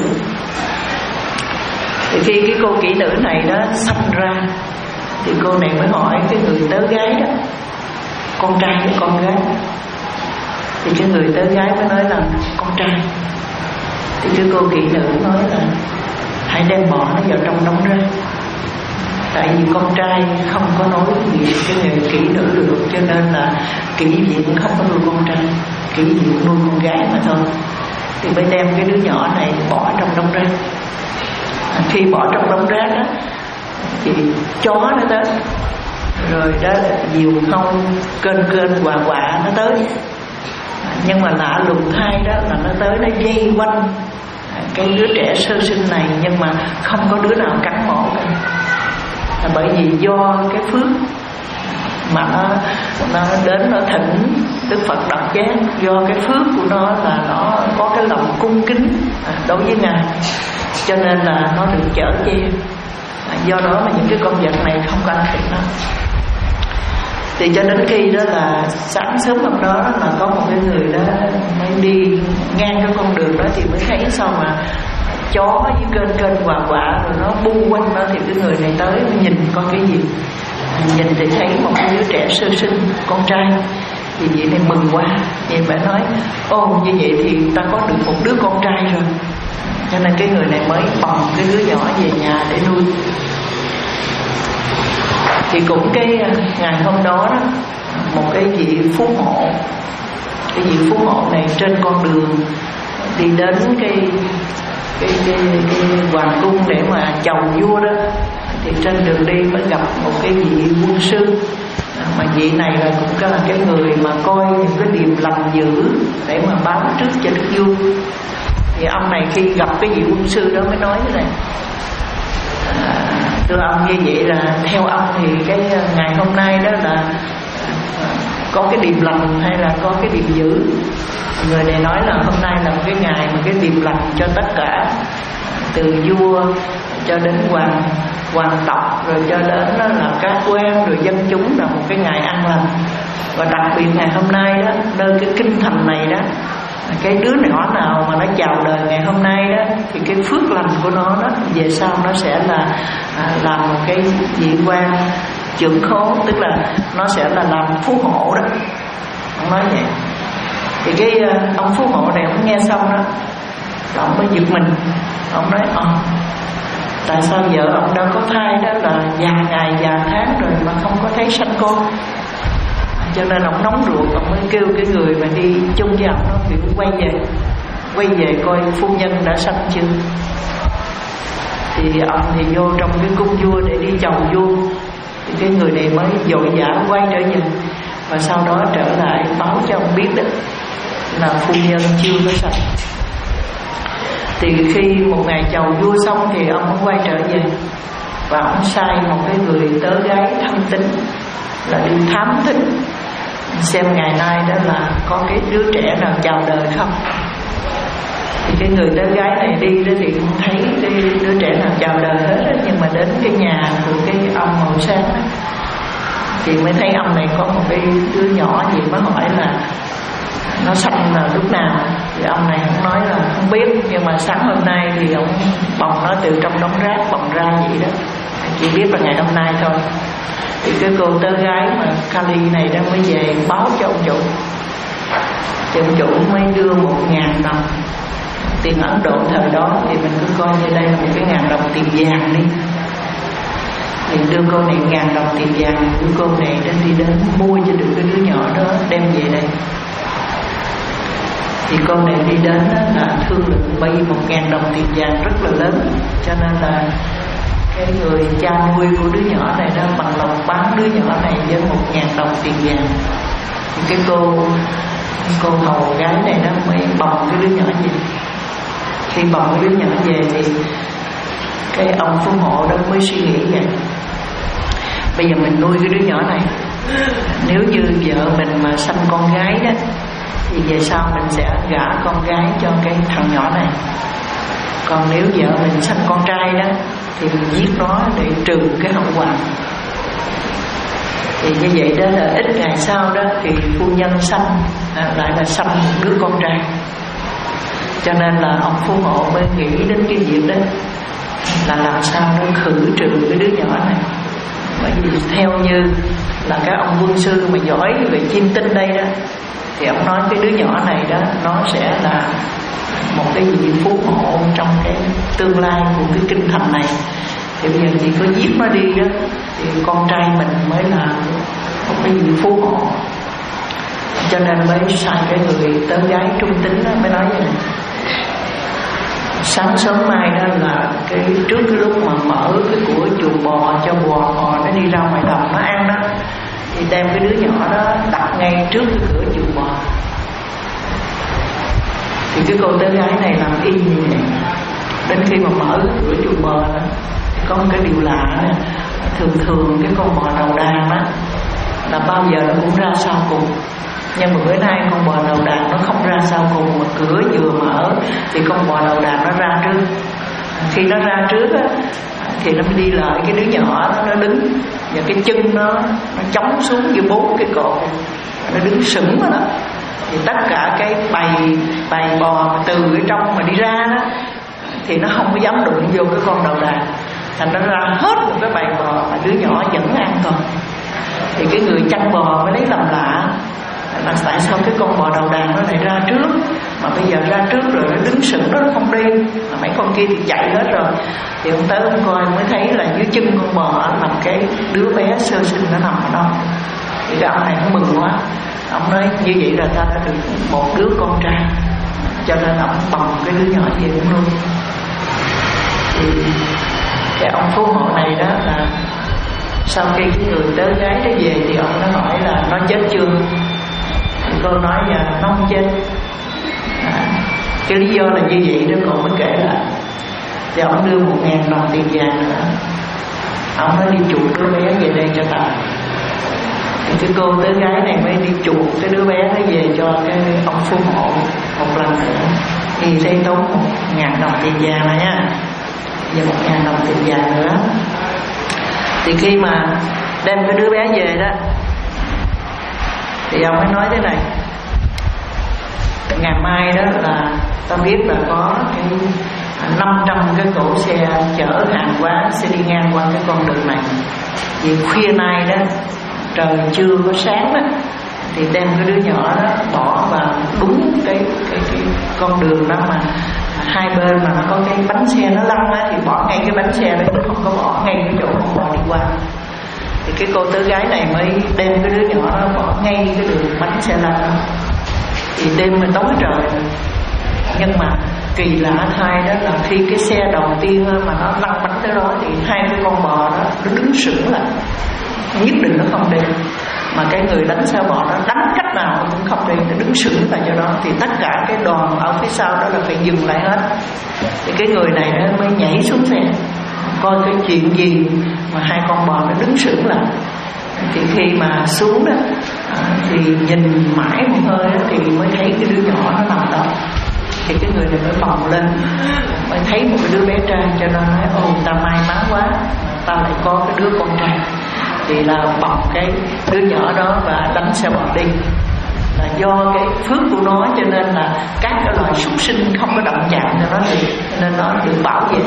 Thì khi cái cô kỹ nữ này đó sanh ra, thì cô này mới hỏi cái người tớ gái đó, con trai hay con gái? Thì cái người tớ gái mới nói là con trai. Thì cái cô kỹ nữ nói là hãy đem bỏ nó vào trong đống rác. Tại vì con trai không có nói gì cái nghề kỹ nữ được, cho nên là kỹ viện không có nuôi con trai, kỹ viện nuôi con gái mà thôi. Thì mới đem cái đứa nhỏ này bỏ trong đống rác. à, Khi bỏ trong đống rác đó thì chó nó tới, rồi đó là diều hâu kênh kênh quà quạ nó tới. à, Nhưng mà lạ lùng thay đó là nó tới nó dây quanh cái đứa trẻ sơ sinh này, nhưng mà không có đứa nào cắn mổ cả. Là bởi vì do cái phước mà nó, nó đến nó thỉnh Đức Phật Độc Giác, do cái phước của nó là nó có cái lòng cung kính đối với ngài, cho nên là nó được chở che. Do đó mà những cái con vật này không có ăn thịt nó. Thì cho đến khi đó là sáng sớm hôm đó là có một cái người đó mới đi ngang cái con đường đó, thì mới thấy sao mà chó với kênh kênh quà quạ rồi nó bu quanh nó. Thì cái người này tới nhìn coi cái gì, nhìn thì thấy một cái đứa trẻ sơ sinh, con trai. Thì vị này mừng quá, vậy bà nói ô như vậy thì ta có được một đứa con trai rồi. Cho nên cái người này mới bồng cái đứa nhỏ về nhà để nuôi. Thì cũng cái ngày hôm đó, đó một cái vị phú hộ, cái vị phú hộ này trên con đường đi đến cái cái cái, cái hoàng cung để mà chầu vua đó, thì trên đường đi mới gặp một cái vị quân sư. Mà vị này là cũng là cái người mà coi những cái điềm lành dữ để mà báo trước cho đức vua. Thì ông này khi gặp cái vị quân sư đó mới nói thế này: à, thưa ông, như vậy là theo ông thì cái ngày hôm nay đó là có cái điềm lành hay là có cái điềm dữ? Người này nói là hôm nay là một cái ngày mà cái điềm lành cho tất cả, từ vua cho đến hoàng hoàng tộc, rồi cho đến đó là các quan rồi dân chúng, là một cái ngày an lành. Và đặc biệt ngày hôm nay đó, nơi cái kinh thành này đó, cái đứa nhỏ nào mà nó chào đời ngày hôm nay đó, thì cái phước lành của nó đó về sau nó sẽ là à, làm một cái vị quan trưởng khố, tức là nó sẽ là làm phú hộ đó. Ông nói vậy. Thì cái ông phú hộ này ông nghe xong đó, ông mới giật mình. Ông nói ờ tại sao vợ ông đã có thai đó là vài ngày vài tháng rồi mà không có thấy sanh con. Cho nên ông nóng ruột, ông mới kêu cái người mà đi chung với ông nó biểu quay về quay về coi phu nhân đã sanh chưa. Thì ông thì vô trong cái cung vua để đi chầu vua. Thì cái người này mới vội vã quay trở về, và sau đó trở lại báo cho ông biết đó là phu nhân chưa có sanh. Thì khi một ngày chầu vua xong thì ông mới quay trở về, và ông sai một cái người tớ gái thăm tính là đi thám thính xem ngày nay đó là có cái đứa trẻ nào chào đời không. Thì cái người tớ gái này đi đó thì cũng thấy cái đứa trẻ nào chào đời hết đó, nhưng mà đến cái nhà của cái ông màu sáng đó, thì mới thấy ông này có một cái đứa nhỏ gì, mới hỏi là nó sanh là lúc nào. Thì ông này cũng nói là không biết, nhưng mà sáng hôm nay thì ông bồng nó từ trong đống rác bồng ra vậy đó, chỉ biết là ngày hôm nay thôi. Thì cái cô tớ gái mà Kali này đó mới về báo cho ông chủ. Thì ông chủ mới đưa một ngàn đồng tiền Ấn Độ thời đó, thì mình cứ coi như đây là một cái ngàn đồng tiền vàng đi. Thì đưa cô này ngàn đồng tiền vàng, đưa cô này đến đi đến mua cho được cái đứa nhỏ đó đem về đây. Thì con này đi đến là thương lượng bay một ngàn đồng tiền vàng rất là lớn, cho nên là cái người cha nuôi của đứa nhỏ này đó bằng lòng bán đứa nhỏ này với một ngàn đồng tiền vàng. Thì cái cô cô hầu gái này đó mới bồng cái đứa nhỏ về. Khi bồng cái đứa nhỏ về thì cái ông phú hộ đó mới suy nghĩ vậy: bây giờ mình nuôi cái đứa nhỏ này, nếu như vợ mình mà sanh con gái đó, thì về sau mình sẽ gả con gái cho cái thằng nhỏ này. Còn nếu vợ mình sanh con trai đó, thì mình giết nó để trừ cái hậu quả. Thì như vậy đó là ít ngày sau đó thì phu nhân sanh à, lại là sanh một đứa con trai. Cho nên là ông phú hộ mới nghĩ đến cái việc đó là làm sao để khử trừ cái đứa nhỏ này. Bởi vì theo như là các ông quân sư mà giỏi về chiêm tinh đây đó, thì ông nói cái đứa nhỏ này đó nó sẽ là một cái vị phú hộ trong cái tương lai của cái kinh thành này. Thì bây giờ chỉ có giết nó đi đó, thì con trai mình mới là một cái vị phú hộ. Cho nên mới sai cái người tớ gái trung tính đó, mới nói vậy này: sáng sớm mai đó là cái trước cái lúc mà mở cái của chuồng bò cho bò bò nó đi ra ngoài đồng nó ăn đó, thì đem cái đứa nhỏ đó đặt ngay trước cái cửa chuồng bò. Thì cái cô tớ gái này làm y như vậy. Đến khi mà mở cái cửa chuồng bò đó, thì có một cái điều lạ đó, thường thường cái con bò đầu đàn đó là bao giờ nó cũng ra sau cùng, nhưng mà bữa nay con bò đầu đàn nó không ra sau cùng, mà cửa vừa mở thì con bò đầu đàn nó ra trước. Khi nó ra trước á, thì nó mới đi lại cái đứa nhỏ đó, nó đứng và cái chân nó nó chống xuống giữa bốn cái cột, nó đứng sững đó. Thì tất cả cái bầy bầy bò từ ở trong mà đi ra đó, thì nó không có dám đụng vô cái con đầu đàn, thành nó ra hết một cái bầy bò mà đứa nhỏ vẫn an toàn. Thì cái người chăn bò mới lấy làm lạ là tại sao cái con bò đầu đàn nó lại ra trước, mà bây giờ ra trước rồi nó đứng sững đó, nó không đi, mà mấy con kia thì chạy hết rồi. Thì ông tới ông coi mới thấy là dưới chân con bò là cái đứa bé sơ sinh nó nằm ở đó. Thì cái ông này cũng mừng quá, ông nói như vậy là ta đã được một đứa con trai, cho nên ông bồng cái đứa nhỏ về cũng luôn. Thì cái ông phú hộ này đó là sau khi cái người tớ gái đó về thì ông nó hỏi là nó chết chưa. Thì cô nói là nó không chết. À, cái lý do là như vậy đó cô mới kể lại. Thì ông đưa một ngàn đồng tiền vàng nữa, ông nói đi chuộc đứa bé về đây cho ta. Thì cái cô tớ gái này mới đi chuộc cái đứa bé nó về cho cái ông phú hộ một lần nữa. Thì xây tốn một ngàn đồng tiền vàng này nha, và một ngàn đồng tiền vàng nữa. Thì khi mà đem cái đứa bé về đó thì ông mới nói thế này: ngày mai đó là ta biết là có cái năm trăm cái cỗ xe chở hàng hóa sẽ đi ngang qua cái con đường này. Vì khuya nay đó trời chưa có sáng đó, thì đem cái đứa nhỏ đó bỏ vào đúng cái cái cái con đường đó mà hai bên mà nó có cái bánh xe nó lăn á, thì bỏ ngay cái bánh xe đó, chứ không có bỏ ngay cái chỗ con bò đi qua. Thì cái cô tớ gái này mới đem cái đứa nhỏ đó bỏ ngay cái đường bánh xe lăn đó. Thì đêm mà tối trời, nhưng mà kỳ lạ thay đó là khi cái xe đầu tiên mà nó lăn bánh tới đó thì hai cái con bò đó nó đứng sững lại, nhất định nó không đi. Mà cái người đánh xe bò nó đánh cách nào nó cũng không đi, nó đứng sững tại chỗ đó. Thì tất cả cái đoàn ở phía sau đó là phải dừng lại hết. Thì cái người này nó mới nhảy xuống xe coi cái chuyện gì mà hai con bò nó đứng sững lại. Thì khi mà xuống đó thì nhìn mãi một hơi đó, thì mới thấy cái đứa nhỏ nó nằm đó. Thì cái người này mới bồng lên, mới thấy một cái đứa bé trai, cho nên nói ồ ta may mắn quá, ta lại có cái đứa con trai. Thì là bồng cái đứa nhỏ đó và đánh xe bò đi. Là do cái phước của nó cho nên là các cái loài súc sinh không có động chạm cho nó được, cho nên nó được bảo vệ.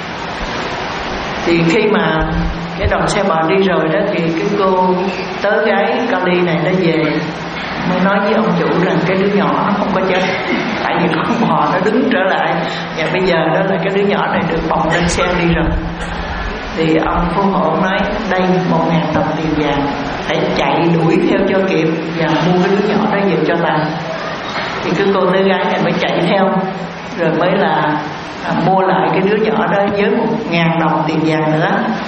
Thì khi mà cái đoàn xe bò đi rồi đó thì cái cô tớ gái Kali này nó về mới nói với ông chủ rằng cái đứa nhỏ nó không có chết, tại vì con bò nó đứng trở lại. Và bây giờ đó là cái đứa nhỏ này được bồng lên xe đi rồi. Thì ông phú hộ nói đây một ngàn đồng tiền vàng, phải chạy đuổi theo cho kịp và mua cái đứa nhỏ đó về cho ta. Thì cái cô tớ gái này mới chạy theo, rồi mới là à, mua lại cái đứa nhỏ đó với một ngàn đồng tiền vàng nữa.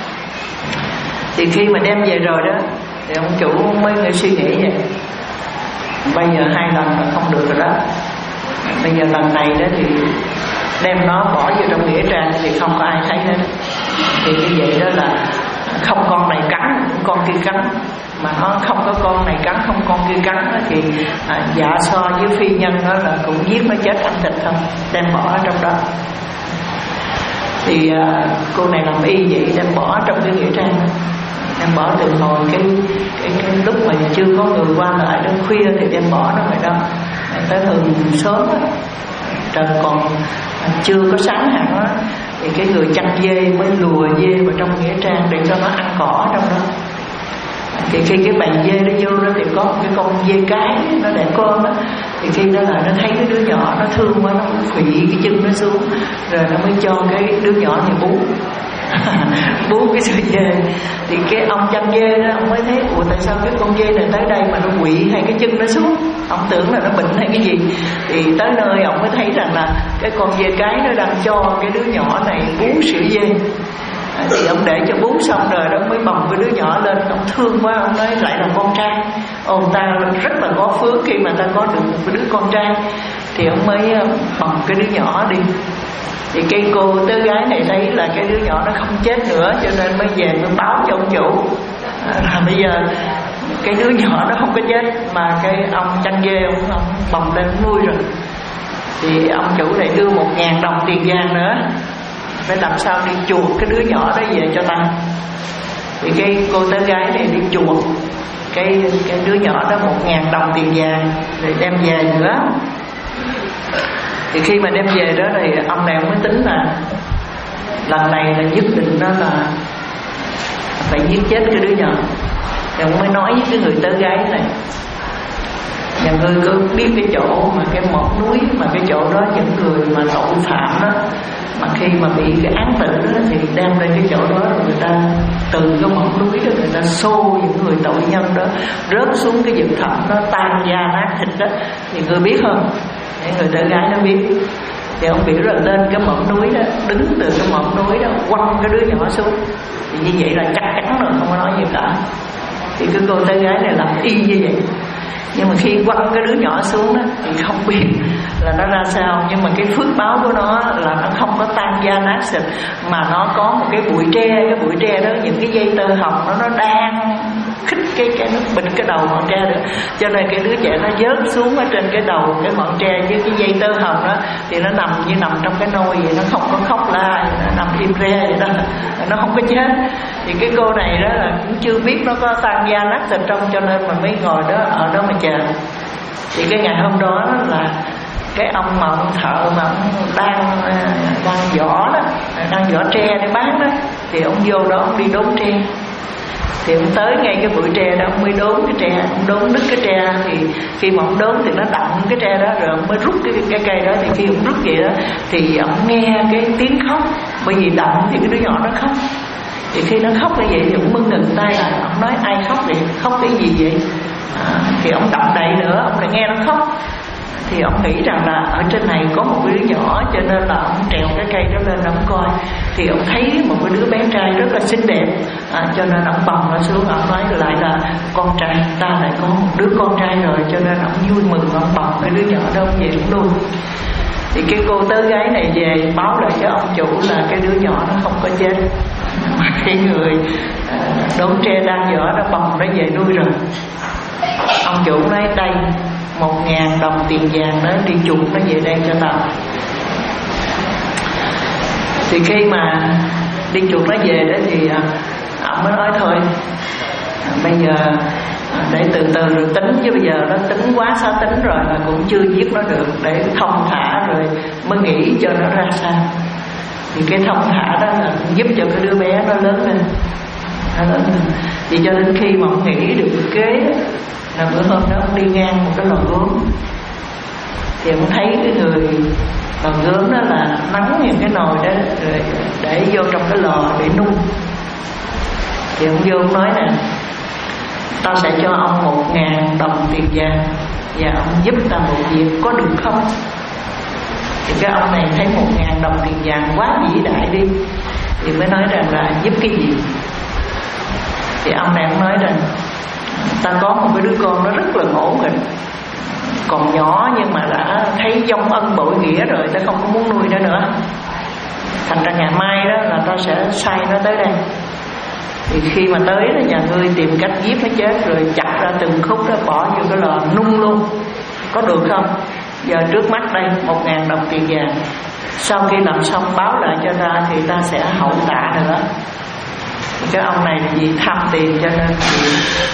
Thì khi mà đem về rồi đó thì ông chủ mới suy nghĩ vậy, bây giờ hai lần là không được rồi đó. Bây giờ lần này đó thì đem nó bỏ vô trong nghĩa trang thì không có ai thấy hết. Thì như vậy đó là không con này cắn con kia cắn, mà nó không có con này cắn không con kia cắn đó, thì à, dạ so với phi nhân đó là cũng giết nó chết ăn thịt thôi, đem bỏ ở trong đó. Thì à, cô này làm y vậy, đem bỏ trong cái nghĩa trang đó. Đem bỏ từ hồi cái, cái, cái lúc mà chưa có người qua lại đến khuya thì đem bỏ nó vậy đó. Tới thường sớm đó, trời còn chưa có sáng hẳn đó, thì cái người chăn dê mới lùa dê vào trong nghĩa trang để cho nó ăn cỏ trong đó. Thì khi cái bầy dê nó vô đó thì có một cái con dê cái nó đẻ con đó. Thì khi đó là nó thấy cái đứa nhỏ nó thương quá, nó cũng phỉ cái chân nó xuống, rồi nó mới cho cái đứa nhỏ này bú bú cái sợi dê. Thì cái ông chăn dê đó ông mới thấy ủa tại sao cái con dê này tới đây mà nó quỵ hai cái chân nó xuống, ông tưởng là nó bệnh hay cái gì. Thì tới nơi ông mới thấy rằng là cái con dê cái nó đang cho cái đứa nhỏ này bú sữa dê. À, thì ông để cho bú xong rồi đó mới bồng cái đứa nhỏ lên. Ông thương quá, ông nói lại là con trai, ông ta rất là có phước khi mà ta có được một cái đứa con trai. Thì ông mới bồng cái đứa nhỏ đi. Thì cái cô tớ gái này thấy là cái đứa nhỏ nó không chết nữa, cho nên mới về mới báo cho ông chủ à, là bây giờ cái đứa nhỏ nó không có chết, mà cái ông chăn dê ông, ông bồng lên nuôi rồi. Thì ông chủ này đưa một ngàn đồng tiền vàng nữa, phải làm sao đi chuộc cái đứa nhỏ đó về cho ta. Thì cái cô tớ gái này đi chuộc cái, cái đứa nhỏ đó một ngàn đồng tiền vàng rồi đem về nữa. Thì khi mà đem về đó thì ông này mới tính là lần này là nhất định đó là phải giết chết cái đứa nhỏ. Thì ông mới nói với cái người tớ gái này: nhà ngươi có biết cái chỗ mà cái mỏm núi, mà cái chỗ đó những người mà tội phạm đó, mà khi mà bị cái án tử đó, thì đem lên cái chỗ đó rồi người ta từ cái mỏm núi đó người ta xô những người tội nhân đó rớt xuống cái vực thẳm đó, tan da nát thịt đó. Thì ngươi biết không? Những người tớ gái nó biết. Thì ông biểu là lên cái mỏm núi đó, đứng từ cái mỏm núi đó quăng cái đứa nhỏ xuống. Thì như vậy là chắc chắn rồi, không có nói gì cả. Thì cái cô tớ gái này làm y như vậy. Nhưng mà khi quăng cái đứa nhỏ xuống đó thì không biết là nó ra sao, nhưng mà cái phước báo của nó là nó không có tan da nát thịt, mà nó có một cái bụi tre. Cái bụi tre đó, những cái dây tơ hồng nó nó đang khích cái cái nó bịt cái đầu ngọn tre được, cho nên cái đứa trẻ nó vớt xuống ở trên cái đầu cái ngọn tre với cái dây tơ hồng đó, thì nó nằm như nằm trong cái nôi vậy, nó không có khóc la, nó nằm im re vậy đó, nó không có chết. Thì cái cô này đó là cũng chưa biết nó có tan da nát thịt trong, cho nên mình mới ngồi đó ở đó mà chờ. Thì cái ngày hôm đó là cái ông mà ông thợ mà ông đang đang vỏ đó, đang vỏ tre để bán đó, thì ông vô đó ông đi đốn tre. Thì ông tới ngay cái bụi tre đó, ông mới đốn cái tre, ông đốn đứt cái tre. Thì khi mà ông đốn thì nó đậm cái tre đó, rồi ông mới rút cái, cái cây đó. Thì khi ông rút vậy đó thì ông nghe cái tiếng khóc, bởi vì đậm thì cái đứa nhỏ nó khóc. Thì khi nó khóc như vậy thì ông mới ngừng tay lại, ông nói: ai khóc vậy, khóc cái gì vậy? À, thì ông đậm đậy nữa, ông lại nghe nó khóc. Thì ông nghĩ rằng là ở trên này có một đứa nhỏ, cho nên là ông trèo cái cây đó lên ông coi. Thì ông thấy một cái đứa bé trai rất là xinh đẹp, à, cho nên ông bồng nó xuống. Ông nói lại là con trai, ta lại có một đứa con trai rồi, cho nên ông vui mừng, ông bồng cái đứa nhỏ đó ông về cũng luôn. Thì cái cô tớ gái này về báo lại cho ông chủ là cái đứa nhỏ nó không có chết, mà cái người à, đốn tre đang vỏ nó bồng nó về nuôi rồi. Ông chủ nói: đây, một ngàn đồng tiền vàng đó, đi chuộc nó về đây cho tao. Thì khi mà đi chuộc nó về đó thì ông mới nói: thôi bây giờ để từ từ rồi tính, chứ bây giờ nó tính quá xá tính rồi là cũng chưa giết nó được, để thông thả rồi mới nghĩ cho nó ra sao. Thì cái thông thả đó là giúp cho cái đứa bé nó lớn lên, nó lớn lên. Thì cho đến khi mà ông nghĩ được cái kế là bữa hôm đó ông đi ngang một cái lò gốm, thì ông thấy cái người lò gốm đó là nắng những cái nồi đó rồi để vô trong cái lò để nung. Thì ông vô ông nói nè: tao sẽ cho ông một ngàn đồng tiền vàng và ông giúp tao một việc, có được không? Thì cái ông này thấy một ngàn đồng tiền vàng quá vĩ đại đi, thì mới nói rằng là giúp cái gì. Thì ông này ông nói rằng: ta có một cái đứa con nó rất là ngỗ nghịch, còn nhỏ nhưng mà đã thấy dông ân bội nghĩa rồi, ta không có muốn nuôi nó nữa. Thành ra ngày mai đó là ta sẽ sai nó tới đây. Thì khi mà tới đó, nhà ngươi tìm cách giết nó chết, rồi chặt ra từng khúc đó bỏ vô cái lò nung luôn, có được không? Giờ trước mắt đây một ngàn đồng tiền vàng, sau khi làm xong báo lại cho ta thì ta sẽ hậu tạ nữa. Thì cái ông này là vì tham tiền cho nên thì,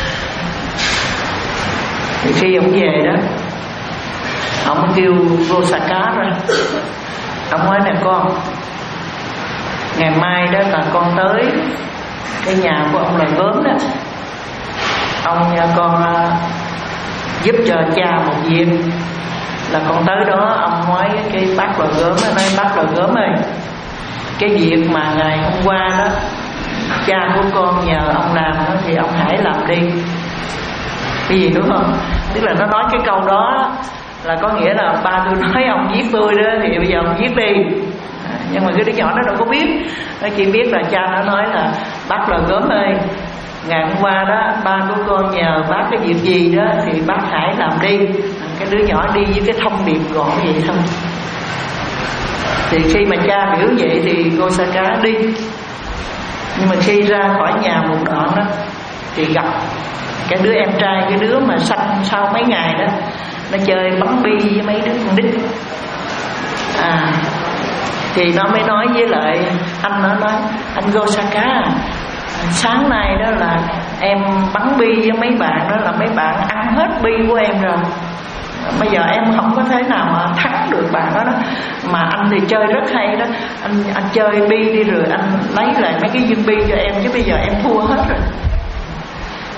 thì khi ông về đó, ông kêu Gosaka ra, ông nói: nè con, ngày mai đó là con tới cái nhà của ông là gốm đó, ông nhà con giúp cho cha một việc. Là con tới đó, ông nói cái bác lò gốm, nói: bác lò gốm ơi, cái việc mà ngày hôm qua đó cha của con nhờ ông làm đó, thì ông hãy làm đi. Cái gì đúng không? Tức là nó nói cái câu đó là có nghĩa là ba tôi nói ông giết tôi đó, thì bây giờ ông giết đi. Nhưng mà cái đứa nhỏ nó đâu có biết, nó chỉ biết là cha nó nói là: bác lò gốm ơi, ngày hôm qua đó ba của con nhờ bác cái việc gì đó, thì bác hãy làm đi. Cái đứa nhỏ đi với cái thông điệp gọn vậy thôi. Thì khi mà cha biểu vậy thì Gosaka đi. Nhưng mà khi ra khỏi nhà một đoạn đó thì gặp cái đứa em trai, cái đứa mà sanh sau mấy ngày đó, nó chơi bắn bi với mấy đứa con nít. À, thì nó mới nói với lại anh, nó nói: anh Gosaka, sáng nay đó là em bắn bi với mấy bạn đó, là mấy bạn ăn hết bi của em rồi. Bây giờ em không có thế nào mà thắng được bạn đó, đó. Mà anh thì chơi rất hay đó, anh anh chơi bi đi rồi anh lấy lại mấy cái viên bi cho em, chứ bây giờ em thua hết rồi.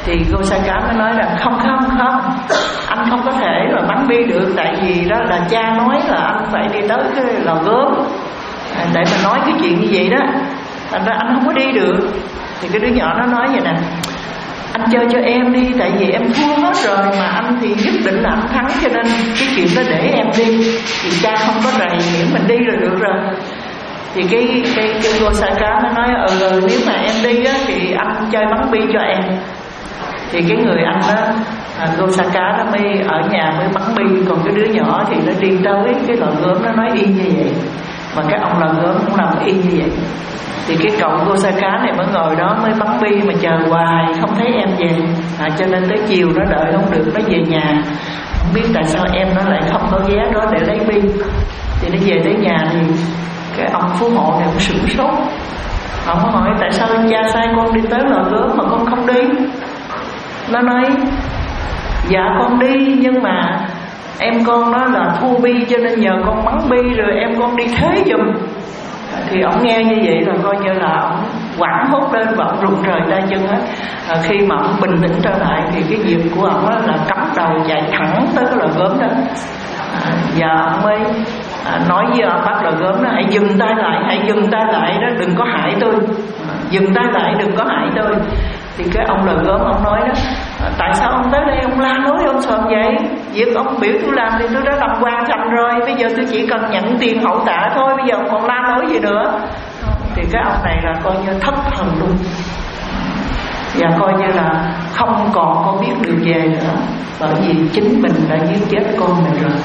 Thì Gosaka mới nói là không không không, anh không có thể là bắn bi được, tại vì đó là cha nói là anh phải đi tới cái lò gốm để mà nói cái chuyện như vậy đó, thành ra anh không có đi được. Thì cái đứa nhỏ nó nói vậy nè: anh chơi cho em đi, tại vì em thua hết rồi mà anh thì nhất định là anh thắng, cho nên cái chuyện đó để em đi, thì cha không có rầy, miễn mình đi rồi được rồi. Thì cái cái cái Gosaka nó nói ừ, ừ nếu mà em đi á thì anh chơi bắn bi cho em. Thì cái người anh đó, à, Gosaka nó mới ở nhà mới bắn bi, còn cái đứa nhỏ thì nó đi tới cái lò gốm, nó nói y như vậy, mà cái ông lò gốm cũng làm y như vậy. Thì cái cậu Gosaka này mới ngồi đó mới bắn bi mà chờ hoài không thấy em về, à, cho nên tới chiều nó đợi không được, nó về nhà không biết tại sao em nó lại không có ghé đó để lấy bi. Thì nó về tới nhà thì cái ông phú hộ này cũng sửng sốt, ông hỏi tại sao cha sai con đi tới lò gốm mà con không đi. Nó nói dạ con đi, nhưng mà em con nó là thua bi cho nên nhờ con bắn bi rồi em con đi thế giùm. Thì ông nghe như vậy là coi như là ông quảng hốt lên và ông rụng rời tay chân hết. À, khi mà ông bình tĩnh trở lại thì cái việc của ông là cắm đầu chạy thẳng tới cái lò gốm đó. À, và ông mới à, nói với bác lò gốm đó: hãy dừng tay lại, hãy dừng tay lại đó, đừng có hại tôi, à, dừng tay lại đừng có hại tôi. Thì cái ông lò gốm ông nói đó: à, tại sao ông tới đây ông la lối ông sờn vậy? Việc ông biểu tôi làm thì tôi đã làm hoàn thành rồi, bây giờ tôi chỉ cần nhận tiền hậu tạ thôi, bây giờ ông còn la lối gì nữa. Thì cái ông này là coi như thất thần luôn, và coi như là không còn có biết đường về nữa, bởi vì chính mình đã giết chết con mình rồi.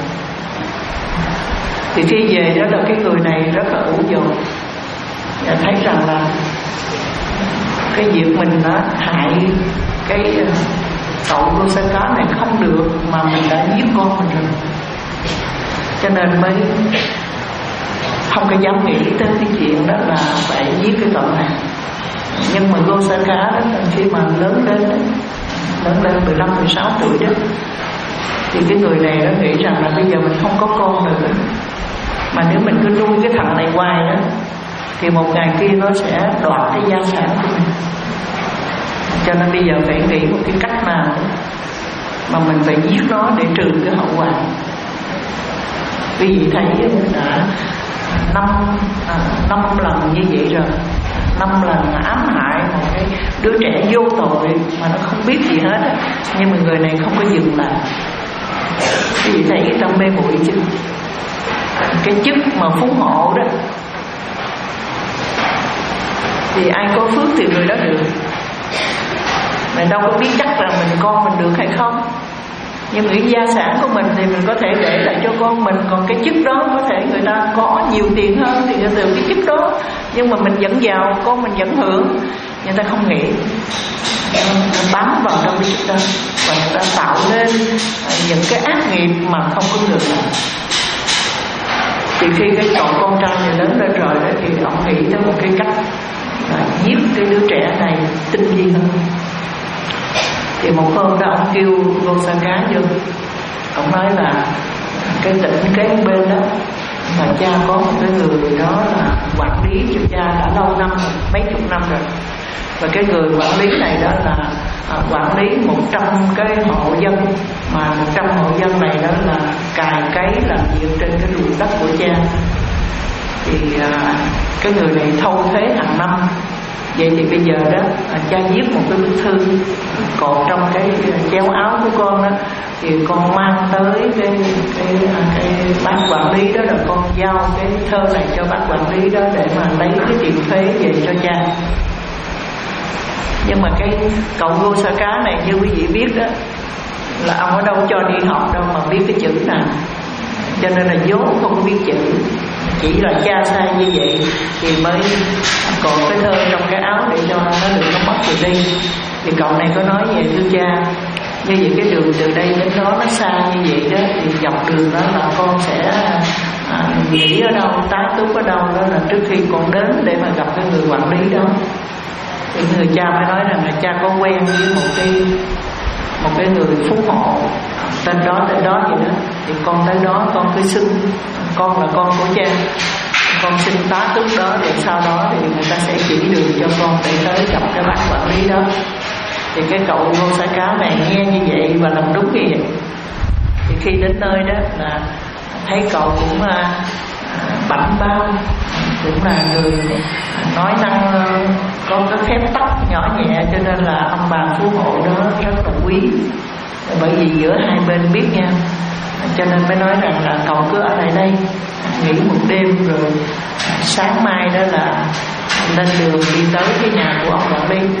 Thì khi về đó là cái người này rất là ủ dột, và thấy rằng là cái việc mình đã hại cái cậu Gosaka này không được, mà mình đã giết con mình rồi, cho nên mới không có dám nghĩ tới cái chuyện đó là phải giết cái cậu này. Nhưng mà Gosaka đó khi mà lớn lên đó, lớn lên mười lăm mười sáu tuổi đó, thì cái người này nó nghĩ rằng là bây giờ mình không có con nữa, mà nếu mình cứ nuôi cái thằng này hoài đó thì một ngày kia nó sẽ đoạt cái gia sản của mình. Cho nên bây giờ phải nghĩ một cái cách nào đó mà mình phải giết nó để trừ cái hậu quả. Quý vị thấy đã năm à, năm lần như vậy rồi, năm lần ám hại một cái đứa trẻ vô tội mà nó không biết gì hết á, nhưng mà người này không có dừng lại. Quý vị thấy cái tâm mê muội chứ? Cái chức mà phú hộ đó thì ai có phước thì người đó được. Mình đâu có biết chắc là mình con mình được hay không, nhưng cái gia sản của mình thì mình có thể để lại cho con mình. Còn cái chức đó có thể người ta có nhiều tiền hơn thì người ta từ cái chức đó, nhưng mà mình vẫn giàu, con mình vẫn hưởng. Người ta không nghĩ, bám vào trong cái chức đó và người ta tạo nên những cái ác nghiệp mà không có ngược lại. Thì khi cái cậu con trai này lớn lên rồi đó, thì ông nghĩ tới một cái cách là giết cái đứa trẻ này tinh vi hơn. Thì một hôm đó ông kêu Gosaka vô, ông nói là cái tỉnh kế bên đó mà cha có một cái người đó là quản lý cho cha đã lâu năm, mấy chục năm rồi. Và cái người quản lý này đó là à, quản lý một trăm cái hộ dân, mà một trăm hộ dân này đó là cày cấy làm việc trên cái ruộng đất của cha. Thì à, cái người này thâu thuế hàng năm. Vậy thì bây giờ đó à, cha viết một cái bức thư cột trong cái chéo áo của con đó, thì con mang tới cái cái cái bác quản lý đó, là con giao cái thơ này cho bác quản lý đó để mà lấy cái tiền thuế về cho cha. Nhưng mà cái cậu Gosaka này như quý vị biết đó, là ông ở đâu cho đi học đâu mà biết cái chữ nào, cho nên là vốn không có biết chữ, chỉ là cha sai như vậy thì mới còn cái thơ trong cái áo để cho nó đừng có mất rồi đi. Thì cậu này có nói về thưa cha, như vậy cái đường từ đây đến đó nó xa như vậy đó, thì dọc đường đó là con sẽ à, nghỉ ở đâu, tá túc ở đâu đó, là trước khi con đến để mà gặp cái người quản lý đó. Thì người cha mới nói rằng là cha có quen với một cái một cái người phú hộ, tên đó tên đó vậy đó, thì con tới đó con cứ xưng con là con của cha, con xin tá túc đó, để sau đó thì người ta sẽ chỉ đường cho con để tới gặp cái bác quản lý đó. Thì cái cậu Ngô Sa Cá này nghe như vậy và làm đúng như vậy. Thì khi đến nơi đó là thấy cậu cũng à, bảnh bao, cũng là người nói năng có cái phép tắc nhỏ nhẹ, cho nên là ông bà phú hộ đó rất là quý. Bởi vì giữa hai bên biết nhau, cho nên mới nói rằng là cậu cứ ở lại đây nghỉ một đêm, rồi sáng mai đó là lên đường đi tới cái nhà của ông quản lý.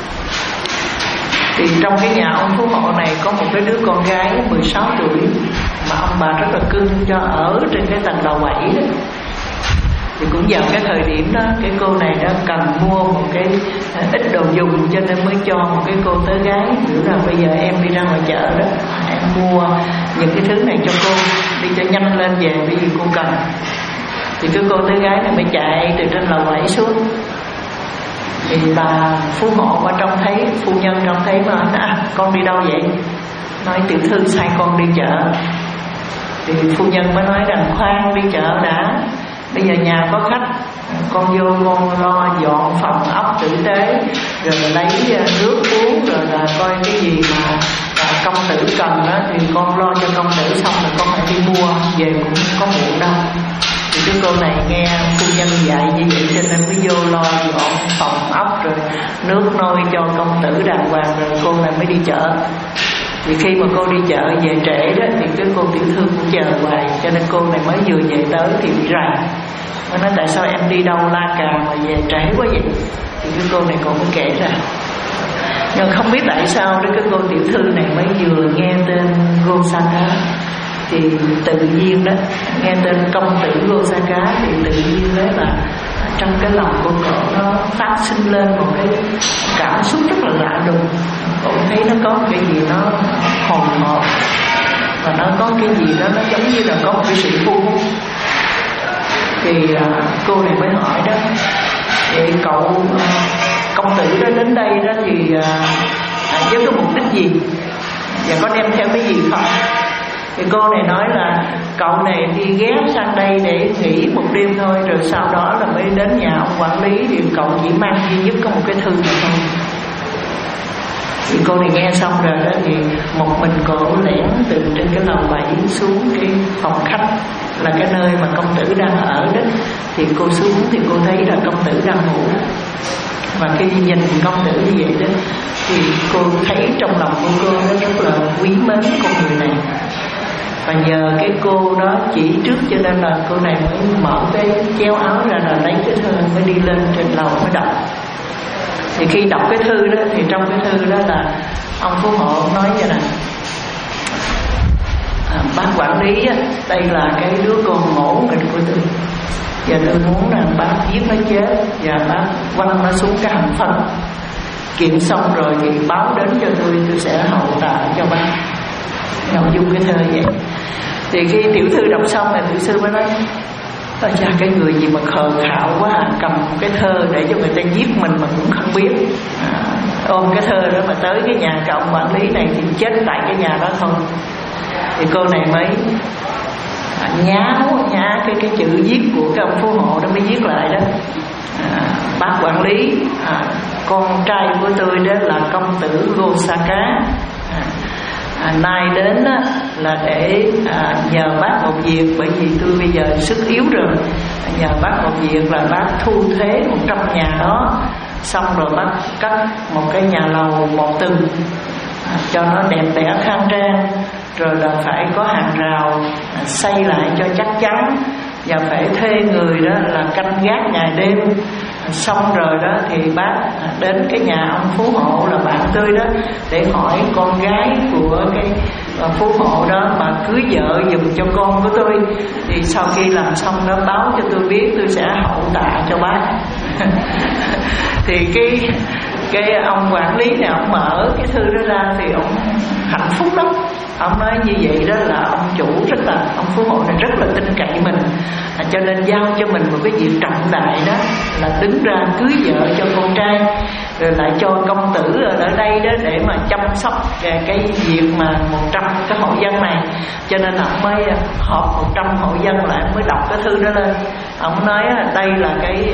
Thì trong cái nhà ông phú hộ này có một cái đứa con gái mười sáu tuổi mà ông bà rất là cưng cho ở trên cái tầng lầu bảy đó. Thì cũng vào cái thời điểm đó, cái cô này đã cần mua một cái ít đồ dùng, cho nên mới cho một cái cô tớ gái hiểu là bây giờ em đi ra ngoài chợ đó, em mua những cái thứ này cho cô, đi cho nhanh lên về bởi vì cô cần. Thì cái cô tớ gái này mới chạy từ trên lầu bảy xuống. Thì bà phú hộ ở trong thấy, phu nhân trong thấy mà nói à, con đi đâu vậy? Nói tiểu thư sai con đi chợ. Thì phu nhân mới nói rằng khoan, đi chợ đã, bây giờ nhà có khách, con vô con lo dọn phòng ốc tử tế, rồi lấy nước uống, rồi là coi cái gì mà công tử cần đó thì con lo cho công tử, xong rồi con phải đi mua về, cũng có muộn đâu. Thì cái cô này nghe phu nhân dạy như vậy cho nên mới vô lo dọn phòng ốc, rồi nước nôi cho công tử đàng hoàng, rồi cô này mới đi chợ. Thì khi mà cô đi chợ về trễ đó thì cái cô tiểu thư cũng chờ hoài, cho nên cô này mới vừa về tới thì bị rầy. Nó nói tại sao em đi đâu la cà mà về trễ quá vậy? Thì cái cô này còn mới kể ra. Nhưng không biết tại sao đó cái cô tiểu thư này mới vừa nghe tên Ngô Sa Cá thì tự nhiên đó, nghe tên công tử Ngô Sa Cá thì tự nhiên đó là trong cái lòng của cậu nó phát sinh lên một cái cảm xúc rất là lạ lùng. Cậu thấy nó có cái gì nó hồi hộp, và nó có cái gì đó nó giống như là có một cái sự thu hút. Thì à, cô này mới hỏi đó, vậy cậu à, công tử đó đến đây đó thì à, à, với cái mục đích gì và có đem theo cái gì không? Thì cô này nói là cậu này đi ghé sang đây để nghỉ một đêm thôi, rồi sau đó là mới đến nhà ông quản lý. Thì cậu chỉ mang duy nhất có một cái thư này thôi. Thì cô này nghe xong rồi đó thì một mình cô lẻn từ trên cái lầu bảy xuống cái phòng khách, là cái nơi mà công tử đang ở đó. Thì cô xuống thì cô thấy là công tử đang ngủ. Và khi nhìn công tử như vậy đó thì cô thấy trong lòng của cô nó rất là quý mến con người này. Và nhờ cái cô đó chỉ trước cho nên là cô này mới mở cái chéo áo ra là lấy cái thư mới đi lên trên lầu mới đọc. Thì khi đọc cái thư đó thì trong cái thư đó là ông phú hộ nói vậy nè: à, bác quản lý á, đây là cái đứa con ngỗ nghịch của tôi, và tôi muốn rằng bác giết nó chết và bác quăng nó xuống cái hành phân. Kiện xong rồi thì báo đến cho tôi, tôi sẽ hậu tạ cho bác. Nội dung cái thơ vậy. Thì khi tiểu thư đọc xong là tiểu sư mới nói: ôi chà, cái người gì mà khờ khạo quá à, cầm một cái thơ để cho người ta giết mình mà cũng không biết. à, Ôm cái thơ đó mà tới cái nhà cái ông quản lý này thì chết tại cái nhà đó thôi. Thì cô này mới à, nháo nhá cái cái chữ viết của cái ông phú hộ đó mới viết lại đó: à, bác quản lý, à, con trai của tôi đó là công tử Ngô Sa Cá. à, À, nay đến á, là để à, nhờ bác một việc, bởi vì tôi bây giờ sức yếu rồi. à, Nhờ bác một việc là bác thu thế một trăm nhà đó, xong rồi bác cắt một cái nhà lầu một tầng à, cho nó đẹp đẽ khang trang, rồi là phải có hàng rào à, xây lại cho chắc chắn, và phải thuê người đó là canh gác ngày đêm. Xong rồi đó thì bác đến cái nhà ông phú hộ là bạn tôi đó để hỏi con gái của cái phú hộ đó mà cưới vợ giùm cho con của tôi. Thì sau khi làm xong nó báo cho tôi biết, tôi sẽ hậu tạ cho bác. Thì cái cái ông quản lý này ông mở cái thư đó ra thì ông hạnh phúc lắm. Ông nói như vậy đó là ông chủ rất là, ông phú hộ này rất là tin cậy mình, à, cho nên giao cho mình một cái việc trọng đại đó là đứng ra cưới vợ cho con trai, rồi lại cho công tử ở đây đó để mà chăm sóc cái, cái việc mà một trăm cái hộ dân này. Cho nên ông mới họp một trăm hộ dân lại, mới đọc cái thư đó lên. Ông nói đây là cái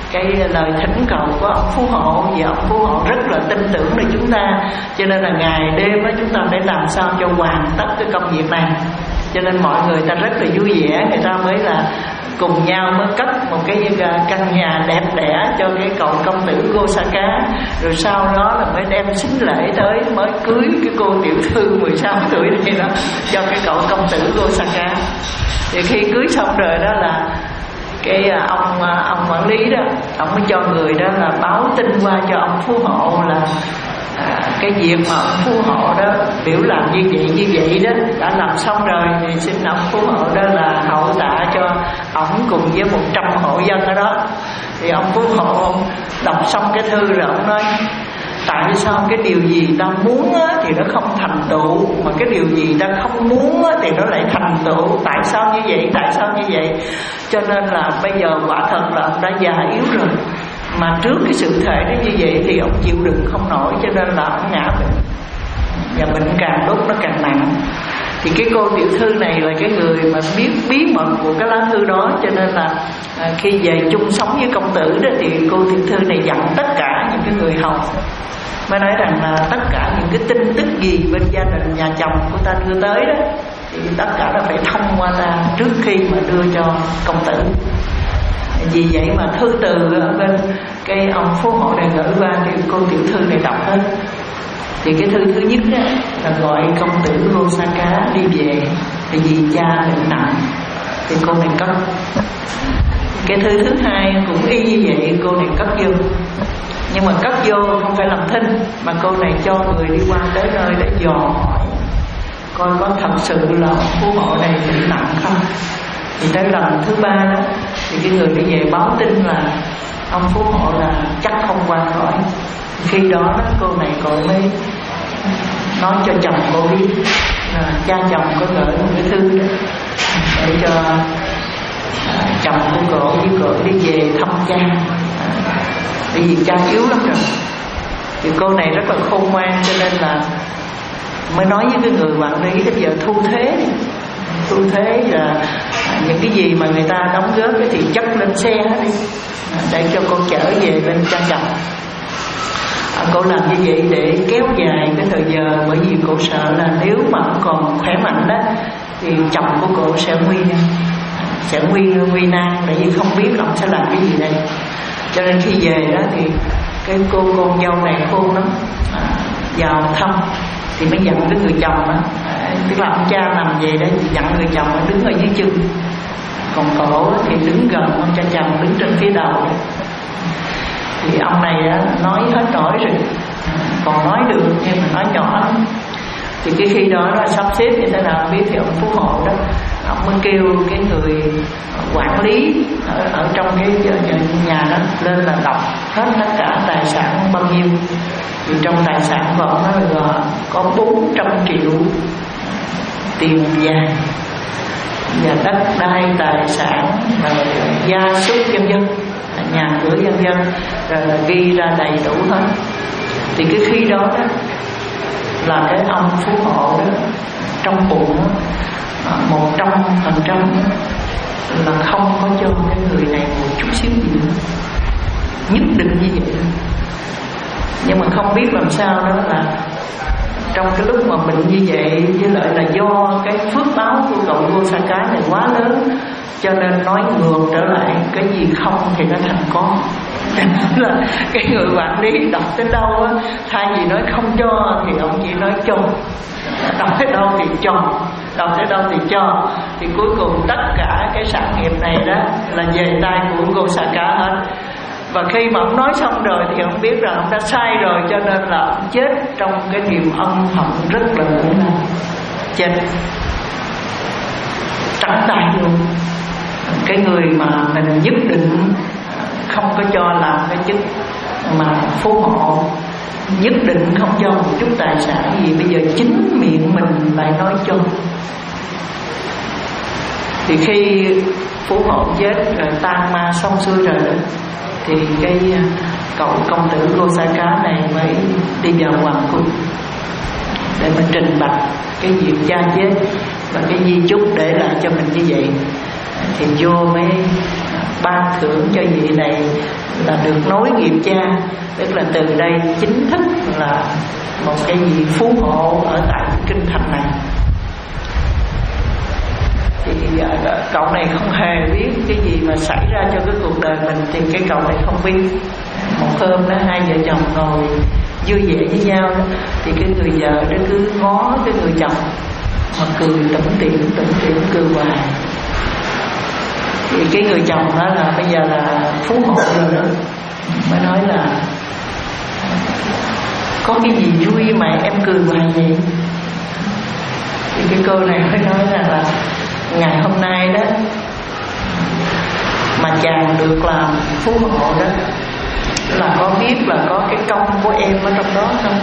cái lời thỉnh cầu của ông phù hộ, vì ông phù hộ rất là tin tưởng nơi chúng ta, cho nên là ngày đêm đó chúng ta phải làm sao cho hoàn tất cái công việc này. Cho nên mọi người ta rất là vui vẻ, người ta mới là cùng nhau mới cất một cái căn nhà đẹp đẽ cho cái cậu công tử Gosaka, rồi sau đó là mới đem sính lễ tới, mới cưới cái cô tiểu thư mười sáu tuổi này đó cho cái cậu công tử Gosaka. Thì khi cưới xong rồi đó là cái ông ông quản lý đó, ông mới cho người đó là báo tin qua cho ông phù hộ là à, cái việc mà ông phù hộ đó biểu làm như vậy như vậy đó đã làm xong rồi, thì xin ông phù hộ đó là hậu tạ cho ông cùng với một trăm hộ dân ở đó. Thì ông phù hộ ông đọc xong cái thư rồi ông nói tại sao cái điều gì ta muốn á, thì nó không thành tựu, mà cái điều gì ta không muốn á, thì nó lại thành tựu. Tại sao như vậy? Tại sao như vậy? Cho nên là bây giờ quả thật là ông đã già yếu rồi, mà trước cái sự thể nó như vậy thì ông chịu đựng không nổi, cho nên là ông ngã bệnh, và bệnh càng lúc nó càng nặng. Thì cái cô tiểu thư này là cái người mà biết bí mật của cái lá thư đó, cho nên là à, khi về chung sống với công tử đó thì cô tiểu thư này dặn tất cả những cái người hầu, mới nói rằng là tất cả những cái tin tức gì bên gia đình nhà chồng của ta đưa tới đó thì tất cả là phải thông qua ta trước khi mà đưa cho công tử. Vì vậy mà thư từ ở bên cái ông phù hộ này gửi qua thì cô tiểu thư này đọc hết. Thì cái thư thứ nhất đó, là gọi công tử Gosaka đi về, thì vì cha bệnh nặng thì cô này cất. Cái thư thứ hai cũng y như vậy, cô này cất vô, nhưng mà cất vô không phải làm thinh, mà cô này cho người đi qua tới nơi để dò hỏi coi có thật sự là phù hộ này bệnh nặng không. Thì tới lần thứ ba đó thì cái người đi về báo tin là ông phù hộ là chắc không qua khỏi. Khi đó, đó cô này cô mới nói cho chồng cô biết là cha chồng có gửi một cái thư đó để cho à, chồng của cô với cô đi về thăm cha, à, bởi vì cha yếu lắm rồi. Thì cô này rất là khôn ngoan, cho nên là mới nói với cái người quản lý bây giờ thu thế thu thế là à, những cái gì mà người ta đóng góp thì chất lên xe hết đi, à, để cho cô trở về bên cha chồng. À, cô làm như vậy để kéo dài cái thời giờ, bởi vì cô sợ là nếu mà ông còn khỏe mạnh đó thì chồng của cô sẽ nguy sẽ nguy nguy nan, bởi vì không biết ông sẽ làm cái gì đây. Cho nên khi về đó thì cái cô con dâu này khôn lắm, à, vào thăm thì mới dặn cái người chồng đó, à, tức là ông cha nằm về đó thì dặn người chồng đứng ở dưới chân, còn cổ thì đứng gần ông cha chồng, đứng trên phía đầu đó. Thì ông này á, nói hết nổi rồi, còn nói được nhưng mà nói nhỏ lắm. Thì cái khi đó là sắp xếp như thế nào biết, thì ông phù hộ đó ông mới kêu cái người quản lý ở, ở trong cái nhà đó lên là đọc hết tất cả tài sản bao nhiêu. Thì trong tài sản của ông nó là có bốn trăm triệu tiền vàng và đất đai tài sản và gia súc vân vân, nhà cửa vân vân, rồi là ghi ra đầy đủ hết. Thì cái khi đó đó là cái ông phù hộ đó trong bụng một trăm phần trăm là không có cho cái người này một chút xíu gì nữa, nhất định như vậy. Nhưng mà không biết làm sao đó là trong cái lúc mà bệnh như vậy, với lại là do cái phước báo của cậu Gosaka này quá lớn, cho nên nói ngược trở lại, cái gì không thì nó thành có. Là cái người quản lý đọc tới đâu á, thay vì nói không cho thì ông chỉ nói cho, đọc tới đâu thì cho, đọc tới đâu thì cho. Thì cuối cùng tất cả cái sản nghiệp này đó là về tay của Gosaka hết. Và khi mà ông nói xong rồi thì ông biết rằng ông đã sai rồi, cho nên là ông chết trong cái niềm âm thầm rất là lớn, chết trắng tay luôn. Cái người mà mình nhất định không có cho làm cái chức mà phù hộ, nhất định không cho một chút tài sản gì, bây giờ chính miệng mình lại nói cho. Thì khi phù hộ chết rồi, tan ma xong xuôi rồi, thì cái cậu công tử Gosaka này mới đi vào hoàng cung để mà trình bạch cái việc cha chết và cái di chúc để lại cho mình như vậy. Thì vua mới ban thưởng cho vị này là được nối nghiệp cha, tức là từ đây chính thức là một cái vị phú hộ ở tại kinh thành này. Thì cậu này không hề biết cái gì mà xảy ra cho cái cuộc đời mình, thì cái cậu này không biết. Một hôm đó hai vợ chồng ngồi vui vẻ với nhau đó, thì cái người vợ đó cứ ngó cái người chồng mà cười tủm tỉm tủm tỉm cười hoài. Thì cái người chồng đó là bây giờ là phú hộ rồi đó, mới nói là có cái gì vui mà em cười hoài vậy? Thì cái cô này mới nói là, là ngày hôm nay đó mà chàng được làm phú hộ đó, là có biết là có cái công của em ở trong đó không?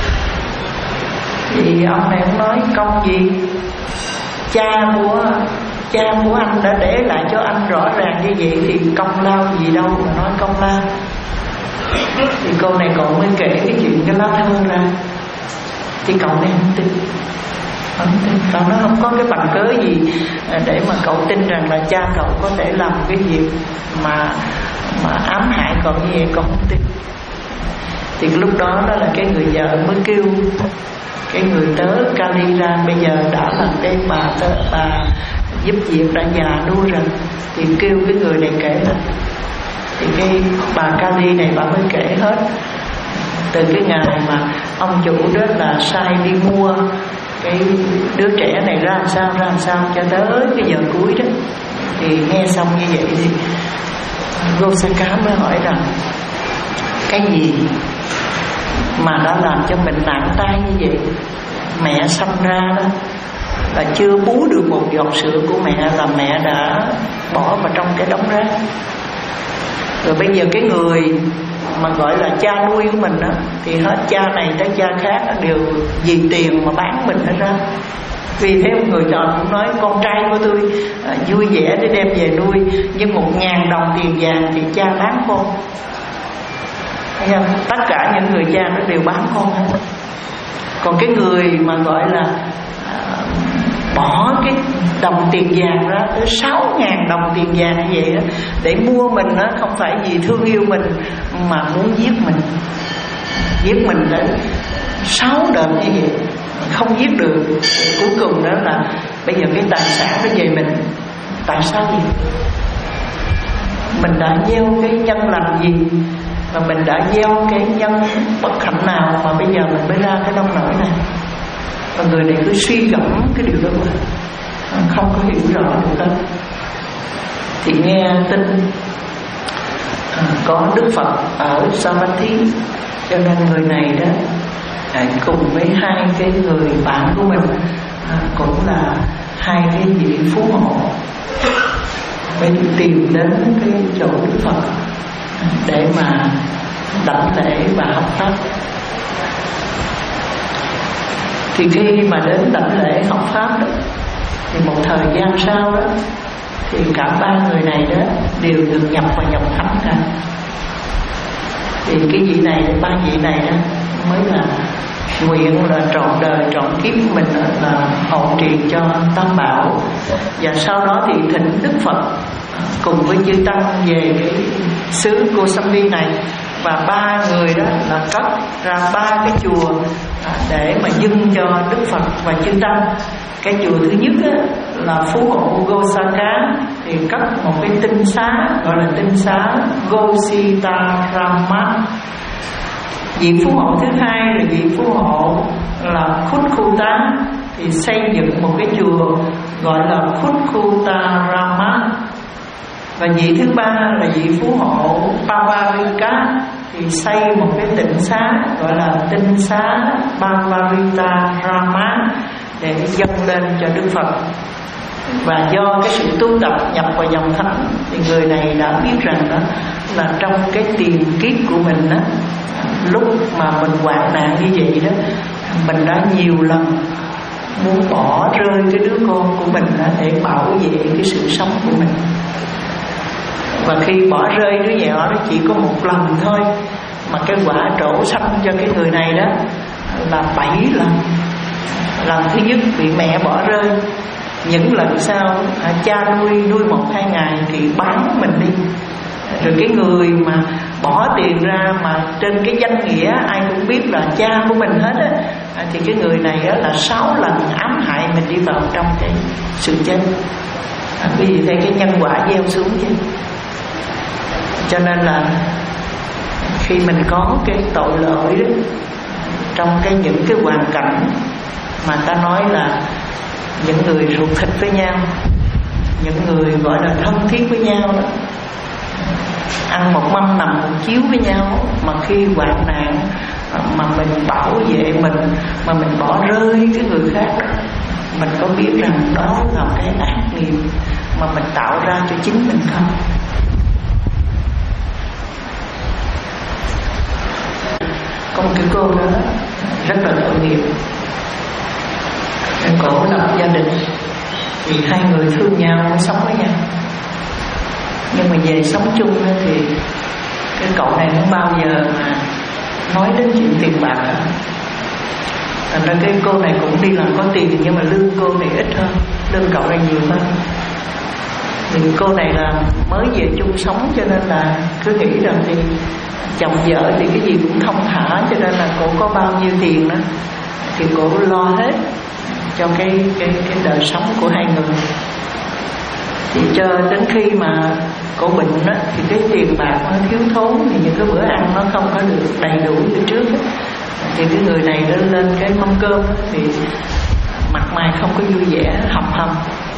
Thì ông này cũng nói công gì? Cha của cha của anh đã để lại cho anh rõ ràng như vậy, thì công lao gì đâu mà nói công lao. Thì cô này cậu mới kể cái chuyện cái lá thư ra, thì cậu này không tin. Không tin. Cậu nói không có cái bằng cớ gì để mà cậu tin rằng là cha cậu có thể làm cái việc mà mà ám hại cậu như vậy, cậu không tin. Thì lúc đó đó là cái người vợ mới kêu cái người tớ Kali ra, bây giờ đã là cái bà tớ, bà giúp việc đã già nuôi rồi, thì kêu cái người này kể lại. Thì cái bà Kali này bà mới kể hết từ cái ngày mà ông chủ đó là sai đi mua cái đứa trẻ này ra làm sao ra làm sao cho tới cái giờ cuối đó. Thì nghe xong như vậy thì Gosaka mới hỏi rằng cái gì mà đã làm cho mình nặng tay như vậy? Mẹ sanh ra đó là chưa bú được một giọt sữa của mẹ là mẹ đã bỏ vào trong cái đống rác. Rồi bây giờ cái người mà gọi là cha nuôi của mình đó, thì hết cha này tới cha khác đều vì tiền mà bán mình hết ra. Vì thế một người chồng cũng nói con trai của tôi à, vui vẻ để đem về nuôi, nhưng một ngàn đồng tiền vàng thì cha bán con. Thấy không? Tất cả những người cha nó đều bán con hết. Còn cái người mà gọi là à, bỏ cái đồng tiền vàng ra tới sáu ngàn đồng tiền vàng như vậy đó, để mua mình đó, không phải vì thương yêu mình mà muốn giết mình. Giết mình đến sáu đợt như vậy không giết được. Cuối cùng đó là bây giờ cái tài sản nó về mình. Tại sao gì? Mình đã gieo cái nhân lành gì, và mình đã gieo cái nhân bất hạnh nào mà bây giờ mình mới ra cái nông nổi này? Và người này cứ suy gẫm cái điều đó mà không có hiểu rõ được đâu. Thì nghe tin à, có Đức Phật ở Savatthi, cho nên người này đó à, cùng với hai cái người bạn của mình à, cũng là hai cái vị phú hộ, mới tìm đến cái chỗ Đức Phật để mà đảnh lễ và học pháp. Thì khi mà đến đảnh lễ học pháp đó, thì một thời gian sau đó thì cả ba người này đó đều được nhập vào dòng thánh cả. Thì cái vị này, ba vị này đó mới là nguyện là trọn đời trọn kiếp của mình là hộ trì cho Tam Bảo. Và sau đó thì thỉnh Đức Phật cùng với chư tăng về cái xứ Kosambi này, và ba người đó là cất ra ba cái chùa để mà dâng cho Đức Phật và chư tăng. Cái chùa thứ nhất đó, là phú hộ Gosaka, thì cất một cái tinh xá gọi là tinh xá Gositarama. Vị phú hộ thứ hai là vị phú hộ là Khutkhuta, thì xây dựng một cái chùa gọi là Khutkhutarama. Và vị thứ ba là vị phú hộ Pavarika, thì xây một cái tịnh xá gọi là tinh xá Pavaritarama để dâng lên cho Đức Phật. Và do cái sự tu tập nhập vào dòng thánh, thì người này đã biết rằng đó là trong cái tiền kiếp của mình đó, lúc mà mình hoạn nạn như vậy đó, mình đã nhiều lần muốn bỏ rơi cái đứa con của mình đó để bảo vệ cái sự sống của mình. Và khi bỏ rơi đứa nhỏ đó chỉ có một lần thôi, mà cái quả trổ sanh cho cái người này đó là bảy lần. Lần thứ nhất bị mẹ bỏ rơi, những lần sau cha nuôi nuôi một hai ngày thì bán mình đi. Rồi cái người mà bỏ tiền ra mà trên cái danh nghĩa ai cũng biết là cha của mình hết á, à, thì cái người này á, là sáu lần ám hại mình đi vào trong cái sự chết. À, quý vị thấy cái nhân quả gieo xuống chứ. Cho nên là khi mình có cái tội lỗi đó, trong cái những cái hoàn cảnh mà ta nói là những người ruột thịt với nhau, những người gọi là thân thiết với nhau đó, ăn một mâm nằm một chiếu với nhau, mà khi hoạn nạn mà mình bảo vệ mình, mà mình bỏ rơi cái người khác đó, mình có biết rằng đó là cái ác nghiệp mà mình tạo ra cho chính mình không? Có một cái cô đó rất là tội nghiệp, cổ lập gia đình thì hai người thương nhau, sống với nhau, nhưng mà về sống chung thì cái cậu này không bao giờ mà nói đến chuyện tiền bạc cả. Thành ra cái cô này cũng đi làm có tiền, nhưng mà lương cô này ít hơn, lương cậu này nhiều hơn. Thì cô này là mới về chung sống, cho nên là cứ nghĩ rằng thì chồng vợ thì cái gì cũng thông thả, cho nên là cổ có bao nhiêu tiền đó thì cổ lo hết cho cái cái cái đời sống của hai người. Thì cho đến khi mà cổ bệnh đó, thì cái tiền bạc nó thiếu thốn, thì những cái bữa ăn nó không có được đầy đủ như trước đó. Thì cái người này nó lên cái mâm cơm thì mặt mày không có vui vẻ, hầm hầm.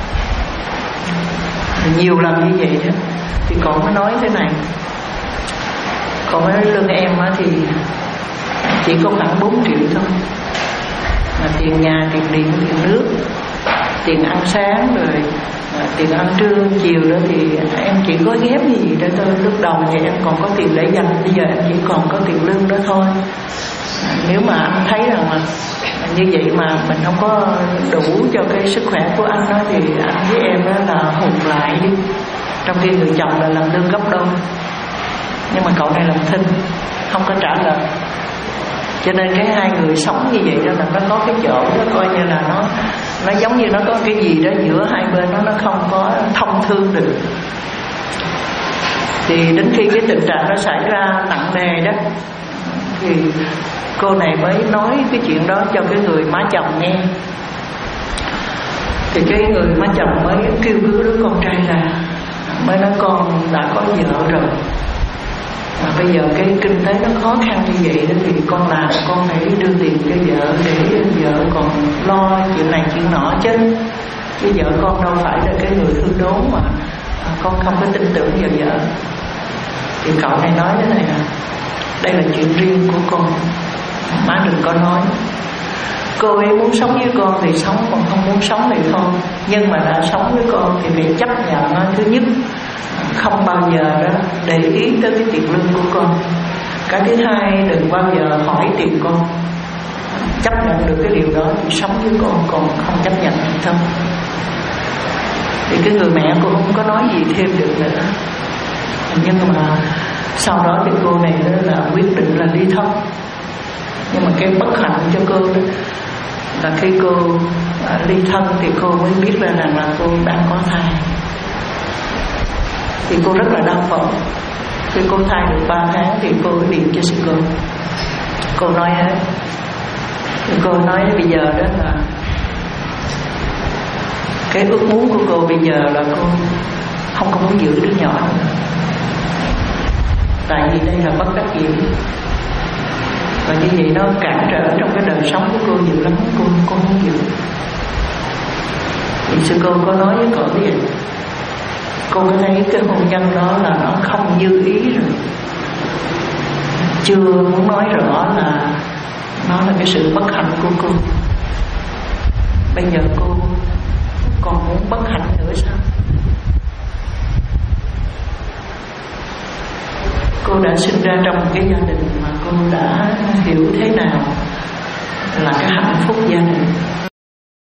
Nhiều lần như vậy đó, thì cổ mới nói thế này, cổ mới nói lương em á thì chỉ có khoảng bốn triệu thôi, mà tiền nhà, tiền điện, tiền nước, tiền ăn sáng rồi à, tiền ăn trưa chiều đó thì em chỉ có ghép gì đó thôi. Lúc đầu thì em còn có tiền để dành, bây giờ em chỉ còn có tiền lương đó thôi. À, nếu mà anh thấy rằng mà như vậy mà mình không có đủ cho cái sức khỏe của anh đó, thì anh với em đó là hùn lại đi. Trong khi người chồng là làm lương gấp đôi, nhưng mà cậu này làm thinh, không có trả lời. Cho nên cái hai người sống như vậy đó là nó có cái chỗ đó coi như là nó nó giống như nó có cái gì đó giữa hai bên nó nó không có thông thương được. Thì đến khi cái tình trạng nó xảy ra nặng nề đó, thì cô này mới nói cái chuyện đó cho cái người má chồng nghe. Thì cái người má chồng mới kêu cứu đứa con trai ra, mới nói con đã có vợ rồi, mà bây giờ cái kinh tế nó khó khăn như vậy đó, thì con làm con phải đưa tiền cho vợ để vợ còn lo chuyện này chuyện nọ chứ. Chứ vợ con đâu phải là cái người thương đốn mà con không có tin tưởng vào vợ. Thì cậu này nói thế này nè, đây là chuyện riêng của con, má đừng có nói. Cô ấy muốn sống với con thì sống, còn không muốn sống thì không. Nhưng mà đã sống với con thì phải chấp nhận. Thứ nhất, không bao giờ đó để ý tới cái tiền lương của con. Cái thứ hai, đừng bao giờ hỏi tiền con. Chấp nhận được cái điều đó thì sống với con, còn không chấp nhận thì không. Thì cái người mẹ cô không có nói gì thêm được nữa. Nhưng mà sau đó thì cô này đó là quyết định là ly thân. Nhưng mà cái bất hạnh cho cô đó là khi cô à, ly thân thì cô mới biết ra rằng là cô đang có thai. Thì cô rất là đau khổ. Khi cô thai được ba tháng thì cô điện cho sư cô. Cô nói hết. Thì cô nói bây giờ đó là cái ước muốn của cô bây giờ là cô không có muốn giữ đứa nhỏ nữa. Tại vì đây là bất đắc dĩ. Và như vậy nó cản trở trong cái đời sống của cô nhiều lắm. Cô cô không giữ. Thì sư cô có nói với cậu vậy, cô có thấy cái hôn nhân đó là nó không như ý rồi, chưa muốn nói rõ là nó là cái sự bất hạnh của cô. Bây giờ cô còn muốn bất hạnh nữa sao? Cô đã sinh ra trong một cái gia đình mà cô đã hiểu thế nào là cái hạnh phúc gia đình.